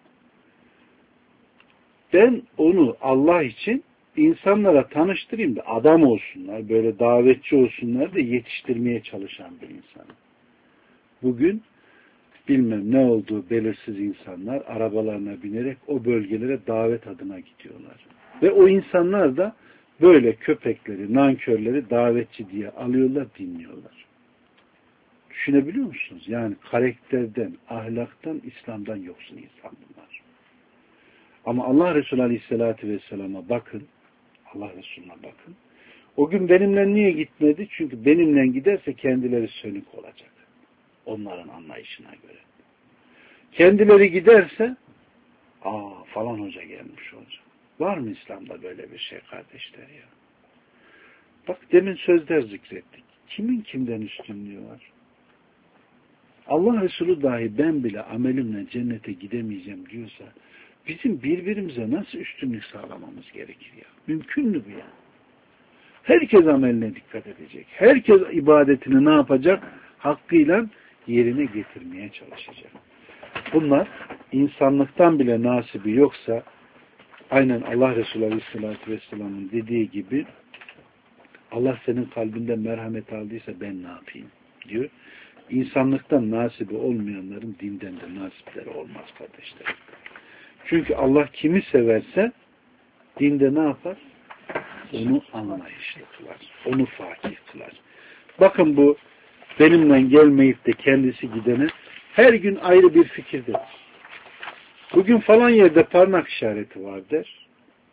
Ben onu Allah için insanlara tanıştırayım da adam olsunlar, böyle davetçi olsunlar da yetiştirmeye çalışan bir insanım. Bugün bilmem ne olduğu belirsiz insanlar arabalarına binerek o bölgelere davet adına gidiyorlar. Ve o insanlar da böyle köpekleri, nankörleri davetçi diye alıyorlar, dinliyorlar. Düşünebiliyor musunuz? Yani karakterden, ahlaktan, İslam'dan yoksun insan bunlar. Ama Allah Resulü Aleyhisselatü Vesselam'a bakın, Allah Resulü'ne bakın. O gün benimle niye gitmedi? Çünkü benimle giderse kendileri sönük olacak. Onların anlayışına göre. Kendileri giderse falan hoca gelmiş olacak. Var mı İslam'da böyle bir şey kardeşler ya? Bak demin sözler zikrettik. Kimin kimden üstünlüğü var? Allah Resulü dahi ben bile amelimle cennete gidemeyeceğim diyorsa bizim birbirimize nasıl üstünlük sağlamamız gerekir ya? Mümkün mü bu ya? Herkes ameline dikkat edecek. Herkes ibadetini ne yapacak? Hakkıyla yerine getirmeye çalışacak. Bunlar insanlıktan bile nasibi yoksa aynen Allah Resulü Aleyhisselatü Vesselam'ın dediği gibi Allah senin kalbinde merhamet aldıysa ben ne yapayım diyor. İnsanlıktan nasibi olmayanların dinden de nasipleri olmaz kardeşler. Çünkü Allah kimi severse dinde ne yapar? Onu anlayışlı kılar. Onu fakih kılar. Bakın bu benimle gelmeyip de kendisi gidene her gün ayrı bir fikirdir. Bugün falan yerde parmak işareti var der.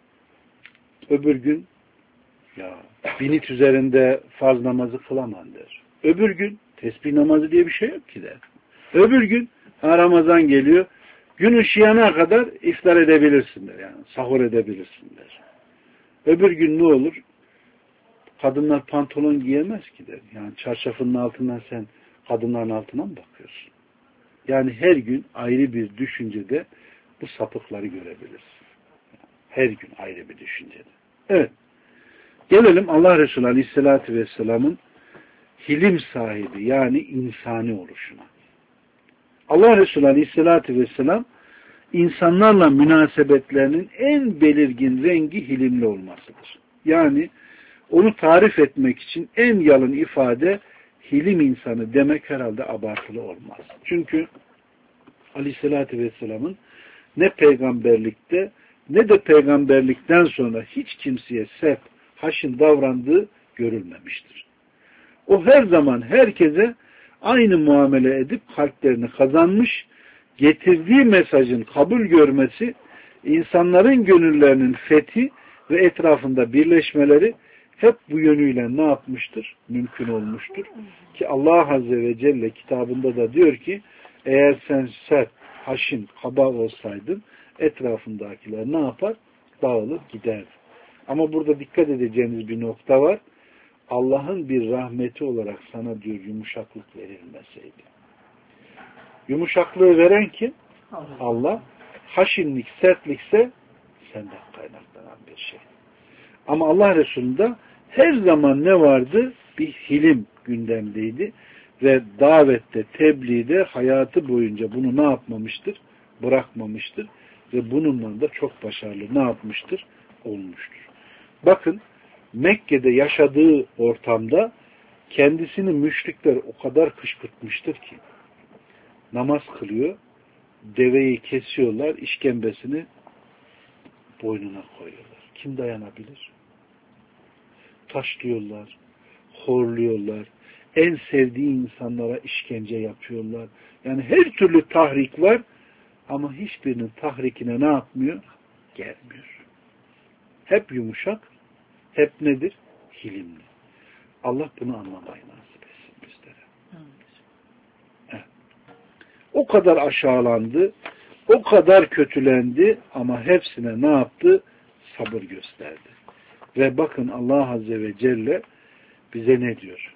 Öbür gün ya binit üzerinde farz namazı kılamam der. Öbür gün tesbih namazı diye bir şey yok ki der. Öbür gün Ramazan geliyor. Gün ışıyana kadar iftar edebilirsin der. Yani sahur edebilirsin der. Öbür gün ne olur? Kadınlar pantolon giyemez ki der. Yani çarşafının altından sen kadınların altına mı bakıyorsun? Yani her gün ayrı bir düşüncede bu sapıkları görebilirsin. Her gün ayrı bir düşüncede. Evet. Gelelim Allah Resulü Aleyhisselatü Vesselam'ın hilim sahibi yani insani oluşuna. Allah Resulü Aleyhisselatü Vesselam insanlarla münasebetlerinin en belirgin rengi hilimli olmasıdır. Yani onu tarif etmek için en yalın ifade hilim insanı demek herhalde abartılı olmaz. Çünkü Aleyhisselatü Vesselam'ın ne peygamberlikte ne de peygamberlikten sonra hiç kimseye sert, haşin davrandığı görülmemiştir. O her zaman herkese aynı muamele edip kalplerini kazanmış, getirdiği mesajın kabul görmesi, insanların gönüllerinin fethi ve etrafında birleşmeleri hep bu yönüyle ne yapmıştır? Mümkün olmuştur. Ki Allah Azze ve Celle kitabında da diyor ki eğer sen sert, haşin, kaba olsaydın etrafındakiler ne yapar? Dağılır giderdi. Ama burada dikkat edeceğiniz bir nokta var. Allah'ın bir rahmeti olarak sana diyor yumuşaklık verilmeseydi. Yumuşaklığı veren kim? Allah. Haşinlik, sertlikse senden kaynaklanan bir şey. Ama Allah Resulü'nde her zaman ne vardı? Bir hilim gündemdeydi. Ve davette, tebliğde hayatı boyunca bunu ne yapmamıştır? Bırakmamıştır. Ve bununla da çok başarılı ne yapmıştır? Olmuştur. Bakın Mekke'de yaşadığı ortamda kendisini müşrikler o kadar kışkırtmıştır ki namaz kılıyor, deveyi kesiyorlar, işkembesini boynuna koyuyorlar. Kim dayanabilir? Taşlıyorlar, horluyorlar, en sevdiği insanlara işkence yapıyorlar. Yani her türlü tahrik var ama hiçbirinin tahrikine ne yapmıyor? Gelmiyor. Hep yumuşak, hep nedir? Hilimli. Allah bunu anlamayı nasip etsin bizlere. Evet. O kadar aşağılandı, o kadar kötülendi ama hepsine ne yaptı? Sabır gösterdi. Ve bakın Allah Azze ve Celle bize ne diyor?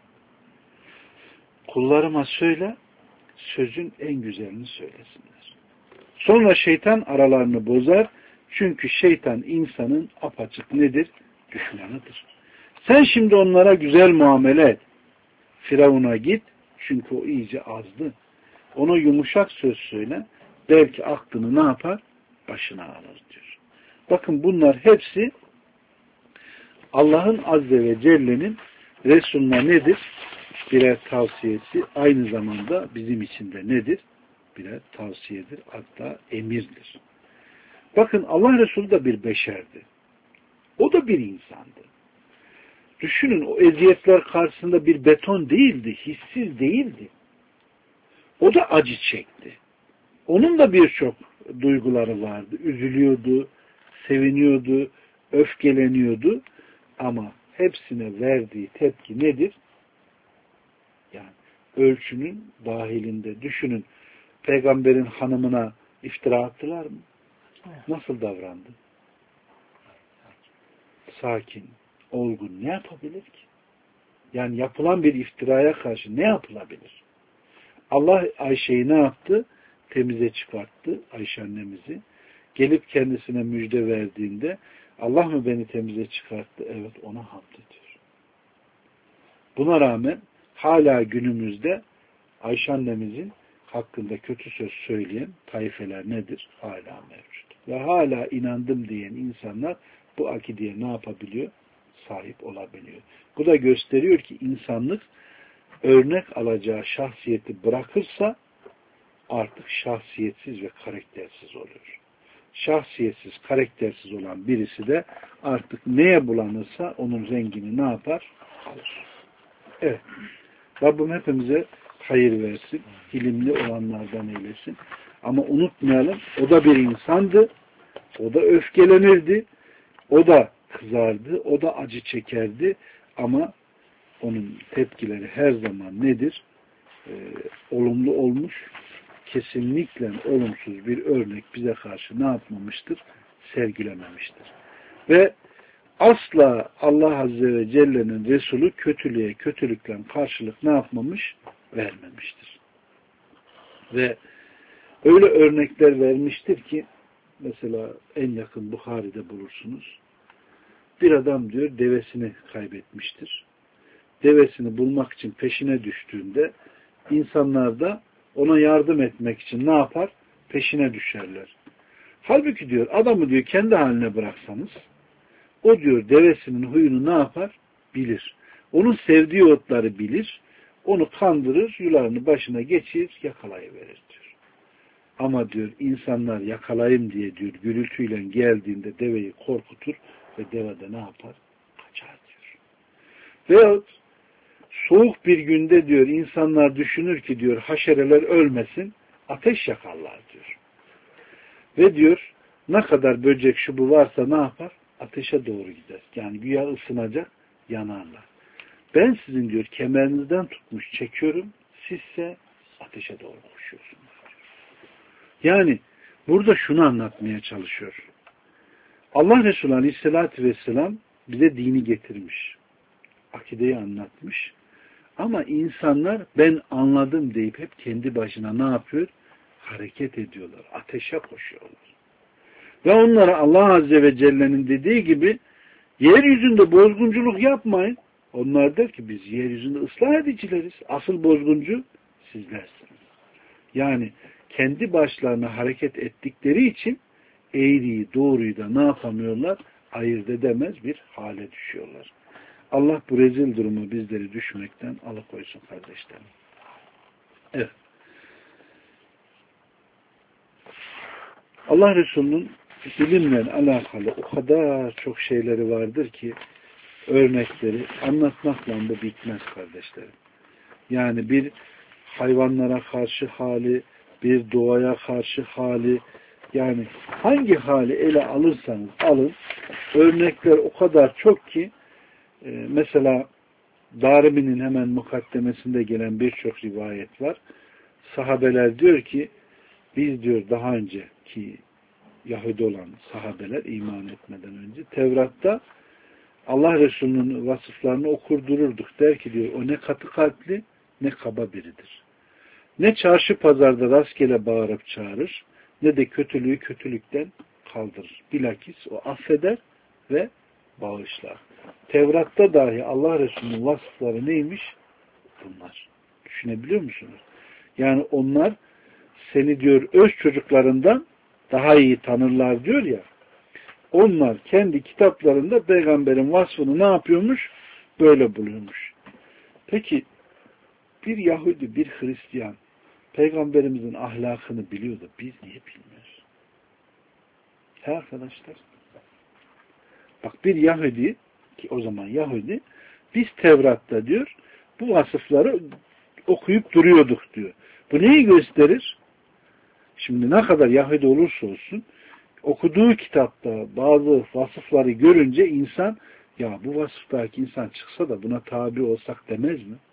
Kullarıma söyle, sözün en güzelini söylesinler. Sonra şeytan aralarını bozar. Çünkü şeytan insanın apaçık nedir? Düşmanıdır. Sen şimdi onlara güzel muamele et. Firavun'a git. Çünkü o iyice azdı. Ona yumuşak söz söyle. Belki aklını ne yapar? Başına alır diyor. Bakın bunlar hepsi Allah'ın Azze ve Celle'nin Resulüne nedir? Birer tavsiyesi. Aynı zamanda bizim için de nedir? Birer tavsiyedir. Hatta emirdir. Bakın Allah Resulü de bir beşerdi. O da bir insandı. Düşünün o eziyetler karşısında bir beton değildi, hissiz değildi. O da acı çekti. Onun da birçok duyguları vardı. Üzülüyordu, seviniyordu, öfkeleniyordu. Ama hepsine verdiği tepki nedir? Yani ölçünün dahilinde. Düşünün, peygamberin hanımına iftira attılar mı? Nasıl davrandı? Sakin, olgun. Ne yapabilir ki? Yani yapılan bir iftiraya karşı ne yapılabilir? Allah Ayşe'yi ne yaptı? Temize çıkarttı Ayşe annemizi. Gelip kendisine müjde verdiğinde Allah mı beni temize çıkarttı? Evet, ona hamd ediyor. Buna rağmen hala günümüzde Ayşe annemizin hakkında kötü söz söyleyen taifeler nedir? Hala mevcut. Ve hala inandım diyen insanlar bu akideye ne yapabiliyor? Sahip olabiliyor. Bu da gösteriyor ki insanlık örnek alacağı şahsiyeti bırakırsa artık şahsiyetsiz ve karaktersiz oluyor. Şahsiyetsiz, karaktersiz olan birisi de artık neye bulanırsa onun rengini ne yapar? Alır. Evet. Rabbim hepimize hayır versin. İlimli olanlardan eylesin. Ama unutmayalım, o da bir insandı. O da öfkelenirdi. O da kızardı. O da acı çekerdi. Ama onun tepkileri her zaman nedir? Olumlu olmuş. Kesinlikle olumsuz bir örnek bize karşı ne yapmamıştır? Sergilememiştir. Ve asla Allah Azze ve Celle'nin Resulü kötülüğe kötülükle karşılık ne yapmamış? Vermemiştir. Ve öyle örnekler vermiştir ki mesela en yakın Buhari'de bulursunuz. Bir adam diyor devesini kaybetmiştir. Devesini bulmak için peşine düştüğünde insanlar da ona yardım etmek için ne yapar? Peşine düşerler. Halbuki diyor adamı diyor kendi haline bıraksanız o diyor devesinin huyunu ne yapar? Bilir. Onun sevdiği otları bilir. Onu kandırır, yularını başına geçirir, yakalayıverir diyor. Ama diyor insanlar yakalayayım diye diyor gürültüyle geldiğinde deveyi korkutur ve deve de ne yapar? Kaçar diyor. Veyahut soğuk bir günde diyor insanlar düşünür ki diyor haşereler ölmesin, ateş yakarlar diyor. Ve diyor ne kadar böcek şu bu varsa ne yapar? Ateşe doğru gider. Yani güya ısınacak, yanarlar. Ben sizin diyor kemerinizden tutmuş çekiyorum, sizse ateşe doğru koşuyorsunuz diyor. Yani burada şunu anlatmaya çalışıyor. Allah Resulü Aleyhisselatü Vesselam bize dini getirmiş. Akideyi anlatmış. Ama insanlar ben anladım deyip hep kendi başına ne yapıyor? Hareket ediyorlar. Ateşe koşuyorlar. Ve onlara Allah Azze ve Celle'nin dediği gibi yeryüzünde bozgunculuk yapmayın. Onlar der ki biz yeryüzünde ıslah edicileriz. Asıl bozguncu sizlersiniz. Yani kendi başlarına hareket ettikleri için eğriyi doğruyu da ne yapamıyorlar? Ayırt edemez bir hale düşüyorlar. Allah bu rezil durumu bizleri düşmekten alıkoysun kardeşlerim. Evet. Allah Resulü'nün bilimle alakalı o kadar çok şeyleri vardır ki örnekleri anlatmakla da bitmez kardeşlerim. Yani bir hayvanlara karşı hali, bir doğaya karşı hali, yani hangi hali ele alırsanız alın, örnekler o kadar çok ki mesela Darimi'nin hemen mukaddemesinde gelen birçok rivayet var. Sahabeler diyor ki biz diyor daha önceki Yahudi olan sahabeler iman etmeden önce Tevrat'ta Allah Resulü'nün vasıflarını okurdururduk. Der ki diyor o ne katı kalpli ne kaba biridir. Ne çarşı pazarda rastgele bağırıp çağırır ne de kötülüğü kötülükten kaldırır. Bilakis o affeder ve bağışlar. Tevrat'ta dahi Allah Resulü'nün vasıfları neymiş? Bunlar. Düşünebiliyor musunuz? Yani onlar seni diyor öz çocuklarından daha iyi tanırlar diyor ya. Onlar kendi kitaplarında peygamberin vasfını ne yapıyormuş? Böyle buluyormuş. Peki bir Yahudi, bir Hristiyan peygamberimizin ahlakını biliyordu. Biz niye bilmiyoruz? He arkadaşlar. Bak bir Yahudi ki o zaman Yahudi biz Tevrat'ta diyor bu vasıfları okuyup duruyorduk diyor. Bu neyi gösterir? Şimdi ne kadar Yahudi olursa olsun okuduğu kitapta bazı vasıfları görünce insan ya bu vasıftaki insan çıksa da buna tabi olsak demez mi?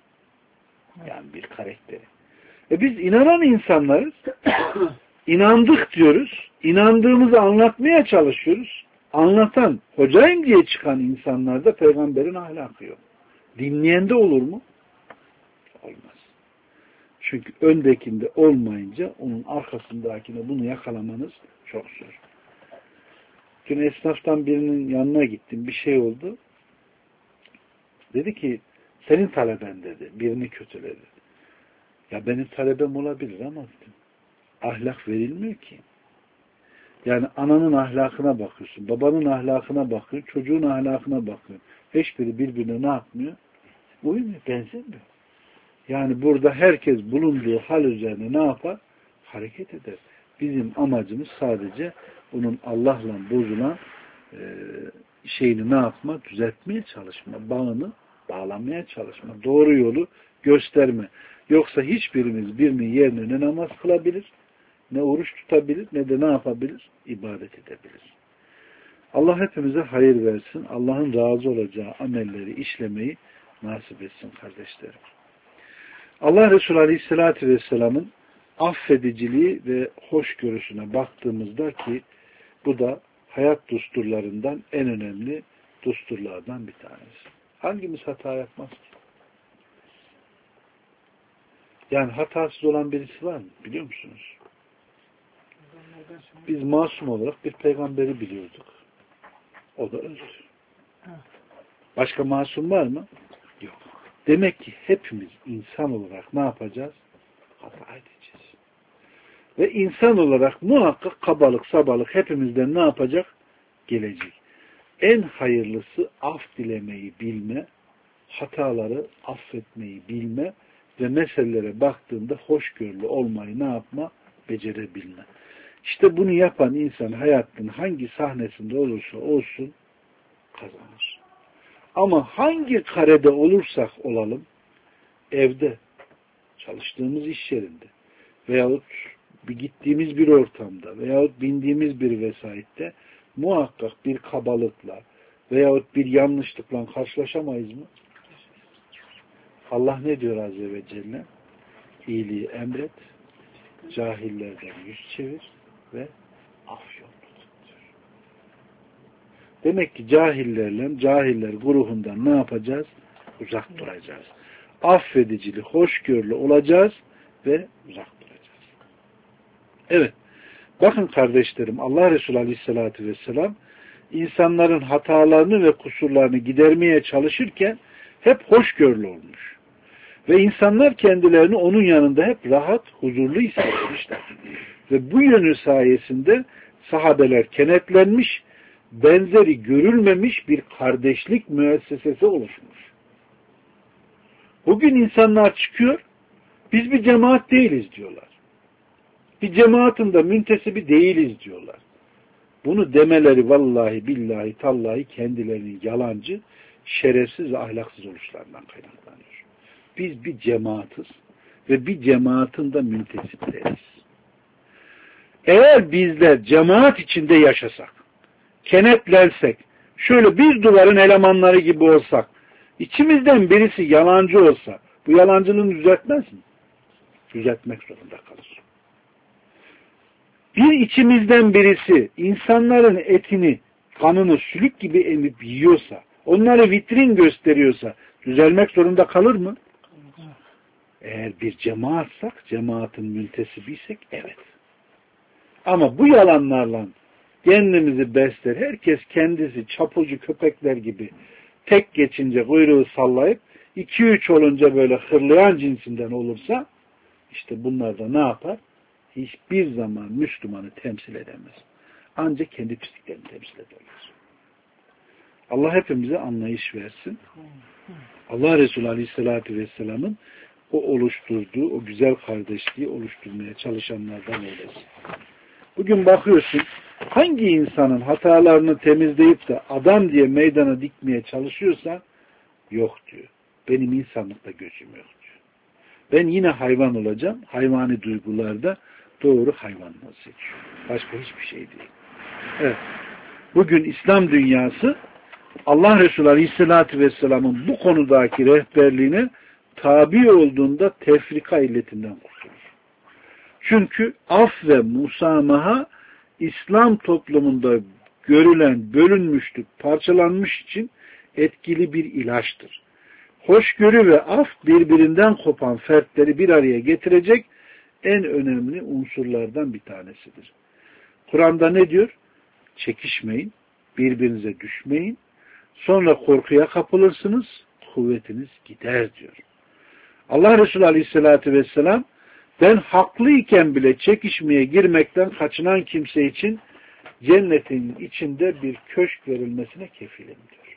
Yani bir karakteri. Biz inanan insanlarız. İnandık diyoruz. İnandığımızı anlatmaya çalışıyoruz. Anlatan, hocayım diye çıkan insanlarda peygamberin ahlakı yok. Dinleyen de olur mu? Olmaz. Çünkü öndekinde olmayınca onun arkasındakine bunu yakalamanız çok zor. Dün esnaftan birinin yanına gittim. Bir şey oldu. Dedi ki senin taleben dedi. Birini kötüledi. Ya benim talebem olabilir ama dedim, ahlak verilmiyor ki. Yani ananın ahlakına bakıyorsun, babanın ahlakına bakıyorsun, çocuğun ahlakına bakıyorsun. Hiçbiri birbirine ne yapmıyor? Uymuyor, benzemiyor. Yani burada herkes bulunduğu hal üzerine ne yapar? Hareket eder. Bizim amacımız sadece onun Allah'la bozulan şeyini ne yapma? Düzeltmeye çalışma. Bağını bağlamaya çalışma. Doğru yolu gösterme. Yoksa hiçbirimiz birinin yerine ne namaz kılabilir, ne oruç tutabilir, ne de ne yapabilir? İbadet edebilir. Allah hepimize hayır versin. Allah'ın razı olacağı amelleri işlemeyi nasip etsin kardeşlerim. Allah Resulü Aleyhisselatü Vesselam'ın affediciliği ve hoşgörüsüne baktığımızda ki bu da hayat düsturlarından en önemli düsturlardan bir tanesi. Hangimiz hata yapmaz ki? Yani hatasız olan birisi var mı? Biliyor musunuz? Biz masum olarak bir peygamberi biliyorduk. O da öldü. Başka masum var mı? Yok. Demek ki hepimiz insan olarak ne yapacağız? Hata edeceğiz. Ve insan olarak muhakkak kabalık, sabalık hepimizden ne yapacak? Gelecek. En hayırlısı af dilemeyi bilme, hataları affetmeyi bilme ve meselelere baktığında hoşgörülü olmayı ne yapma? Becerebilme. İşte bunu yapan insan hayatın hangi sahnesinde olursa olsun kazanır. Ama hangi karede olursak olalım, evde, çalıştığımız iş yerinde veyahut gittiğimiz bir ortamda veyahut bindiğimiz bir vesaitte muhakkak bir kabalıkla veyahut bir yanlışlıkla karşılaşamayız mı? Allah ne diyor Azze ve Celle? İyiliği emret, cahillerden yüz çevir ve af yolunu tut diyor. Demek ki cahiller grubundan ne yapacağız? Uzak duracağız. Affedicili, hoşgörülü olacağız ve uzak duracağız. Evet. Bakın kardeşlerim, Allah Resulü Aleyhisselatü Vesselam insanların hatalarını ve kusurlarını gidermeye çalışırken hep hoşgörülü olmuş. Ve insanlar kendilerini onun yanında hep rahat, huzurlu hissetmişler. Ve bu yönü sayesinde sahabeler kenetlenmiş, benzeri görülmemiş bir kardeşlik müessesesi oluşmuş. Bugün insanlar çıkıyor, biz bir cemaat değiliz diyorlar. Bir cemaatin de müntesibi değiliz diyorlar. Bunu demeleri vallahi billahi tallahi kendilerinin yalancı, şerefsiz ve ahlaksız oluşlarından kaynaklanıyor. Biz bir cemaatiz ve bir cemaatin de müntesipleriyiz. Eğer bizler cemaat içinde yaşasak, kenetlensek, şöyle bir duvarın elemanları gibi olsak, içimizden birisi yalancı olsa, bu yalancılığını düzeltmez mi? Düzeltmek zorunda kalır. Bir içimizden birisi insanların etini, kanını sülük gibi emip yiyorsa, onları vitrin gösteriyorsa düzelmek zorunda kalır mı? Eğer bir cemaatsak, cemaatin müntesibiysek evet. Ama bu yalanlarla kendimizi besler, herkes kendisi çapulcu köpekler gibi tek geçince kuyruğu sallayıp 2-3 olunca böyle hırlayan cinsinden olursa işte bunlar da ne yapar? Hiçbir zaman Müslümanı temsil edemez. Ancak kendi pisliklerini temsil ederler. Allah hepimize anlayış versin. Allah Resulü Aleyhisselatü Vesselam'ın o oluşturduğu, o güzel kardeşliği oluşturmaya çalışanlardan eylesin. Bugün bakıyorsun, hangi insanın hatalarını temizleyip de adam diye meydana dikmeye çalışıyorsa, yok diyor. Benim insanlıkta gözüm yok diyor. Ben yine hayvan olacağım, hayvani duygularda doğru hayvanlığı seçiyor. Başka hiçbir şey değil. Evet. Bugün İslam dünyası Allah Resulü Aleyhisselatü Vesselam'ın bu konudaki rehberliğine tabi olduğunda tefrika illetinden kurtulur. Çünkü af ve musamaha İslam toplumunda görülen bölünmüşlük, parçalanmış için etkili bir ilaçtır. Hoşgörü ve af birbirinden kopan fertleri bir araya getirecek en önemli unsurlardan bir tanesidir. Kur'an'da ne diyor? Çekişmeyin, birbirinize düşmeyin, sonra korkuya kapılırsınız, kuvvetiniz gider diyor. Allah Resulü Aleyhisselatü Vesselam, ben haklıyken bile çekişmeye girmekten kaçınan kimse için cennetin içinde bir köşk verilmesine kefilim diyor.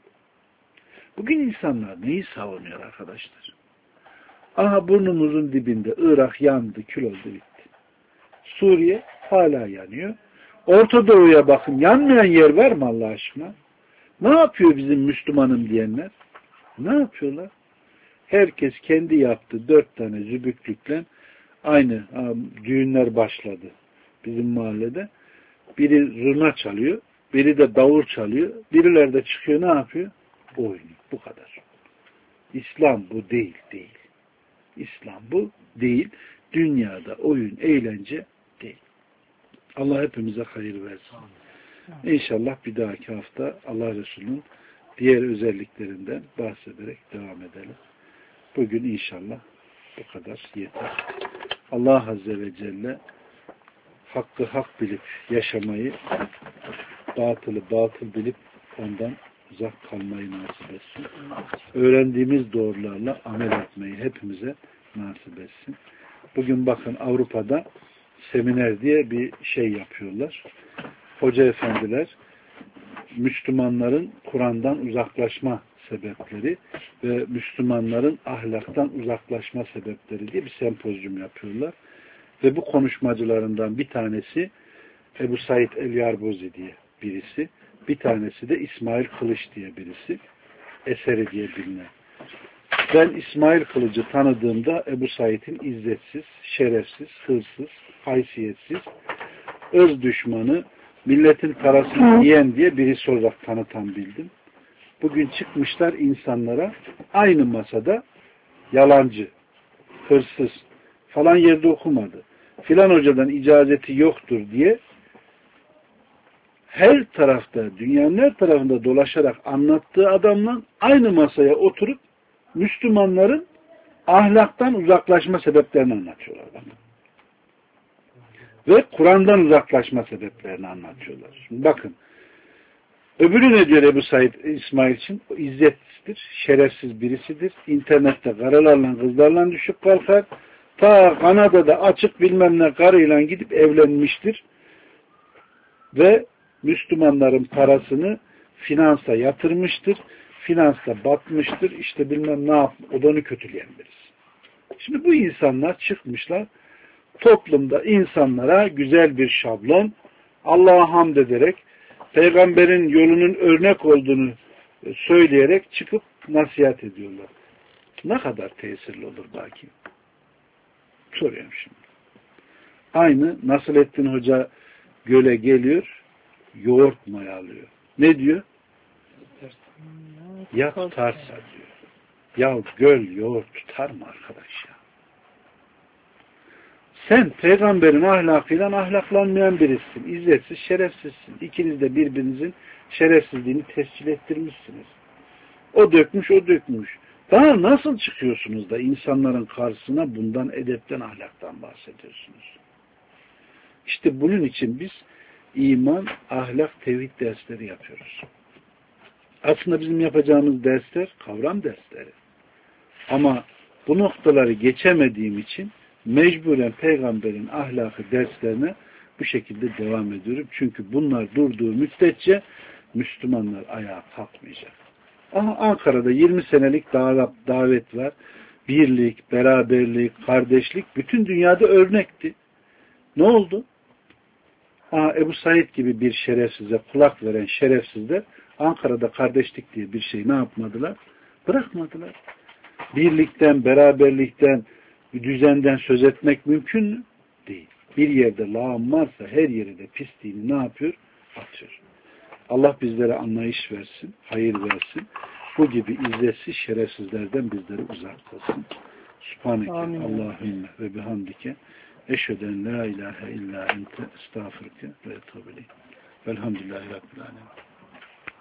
Bugün insanlar neyi savunuyor arkadaşlar? Aha burnumuzun dibinde Irak yandı, kül oldu, bitti. Suriye hala yanıyor. Orta Doğu'ya bakın, yanmayan yer var mı Allah aşkına? Ne yapıyor bizim Müslümanım diyenler? Ne yapıyorlar? Herkes kendi yaptı 4 tane zübüklükle aynı düğünler başladı bizim mahallede. Biri zurna çalıyor, biri de davul çalıyor, birileri de çıkıyor ne yapıyor? Oynuyor. Bu kadar. İslam bu değil. İslam bu değil. Dünyada oyun, eğlence değil. Allah hepimize hayır versin. İnşallah bir dahaki hafta Allah Resulü'nün diğer özelliklerinden bahsederek devam edelim. Bugün inşallah bu kadar yeter. Allah Azze ve Celle hakkı hak bilip yaşamayı, batılı batıl bilip ondan uzak kalmayı nasip etsin. Öğrendiğimiz doğrularla amel etmeyi hepimize nasip etsin. Bugün bakın Avrupa'da seminer diye bir şey yapıyorlar. Hoca efendiler Müslümanların Kur'an'dan uzaklaşma sebepleri ve Müslümanların ahlaktan uzaklaşma sebepleri diye bir sempozyum yapıyorlar. Ve bu konuşmacılarından bir tanesi Ebu Said el-Yarbozi diye birisi, bir tanesi de İsmail Kılıç diye birisi, eseri diye bilinen. Ben İsmail Kılıç'ı tanıdığımda Ebu Said'in izzetsiz, şerefsiz, hırsız, haysiyetsiz, ırz düşmanı, milletin parasını yiyen diye birisi olarak tanıtan bildim. Bugün çıkmışlar insanlara aynı masada yalancı, hırsız falan yerde okumadı. filan hocadan icazeti yoktur diye her tarafta, dünyanın her tarafında dolaşarak anlattığı adamla aynı masaya oturup Müslümanların ahlaktan uzaklaşma sebeplerini anlatıyorlar bana. Ve Kur'an'dan uzaklaşma sebeplerini anlatıyorlar. Şimdi bakın, öbürü ne diyor Ebu Said İsmail için? O izzetsizdir, şerefsiz birisidir. İnternette karılarla, kızlarla düşüp kalkar. Ta Kanada'da açık bilmem ne karıyla gidip evlenmiştir. Ve Müslümanların parasını finansa yatırmıştır. Finansta batmıştır. İşte bilmem ne yap, odanı kötüleyen birisi. Şimdi bu insanlar çıkmışlar. Toplumda insanlara güzel bir şablon, Allah'a hamd ederek, peygamberin yolunun örnek olduğunu söyleyerek çıkıp nasihat ediyorlar. Ne kadar tesirli olur belki? Soruyorum şimdi. Aynı Nasrettin Hoca göle geliyor, yoğurt mayalıyor. Ne diyor? Ya tutarsa diyor. Ya göl yoğurt tutar mı arkadaş ya? Sen peygamberin ahlakıyla ahlaklanmayan birisin. İzzetsiz, şerefsizsin. İkiniz de birbirinizin şerefsizliğini tescil ettirmişsiniz. O dökmüş, o dökmüş. Daha nasıl çıkıyorsunuz da insanların karşısına bundan edepten, ahlaktan bahsediyorsunuz? İşte bunun için biz iman, ahlak, tevhid dersleri yapıyoruz. Aslında bizim yapacağımız dersler kavram dersleri. Ama bu noktaları geçemediğim için mecburen peygamberin ahlakı derslerine bu şekilde devam ediyorum. Çünkü bunlar durduğu müddetçe Müslümanlar ayağa kalkmayacak. Ama Ankara'da 20 senelik davet var. Birlik, beraberlik, kardeşlik bütün dünyada örnekti. Ne oldu? Ebu Said gibi bir şerefsize kulak veren şerefsizler Ankara'da kardeşlik diye bir şey ne yapmadılar? Bırakmadılar. Birlikten, beraberlikten, bir düzenden söz etmek mümkün mü? Değil. Bir yerde lağım varsa her yeri de pisliğini ne yapıyor? Atıyor. Allah bizlere anlayış versin, hayır versin. Bu gibi izzetsiz şerefsizlerden bizleri uzak kılsın. Subhaneke Allahümme ve bihamdike eşheden la ilahe illa ente estağfurke ve etûbü ileyk. Velhamdülillahi Rabbil alemin.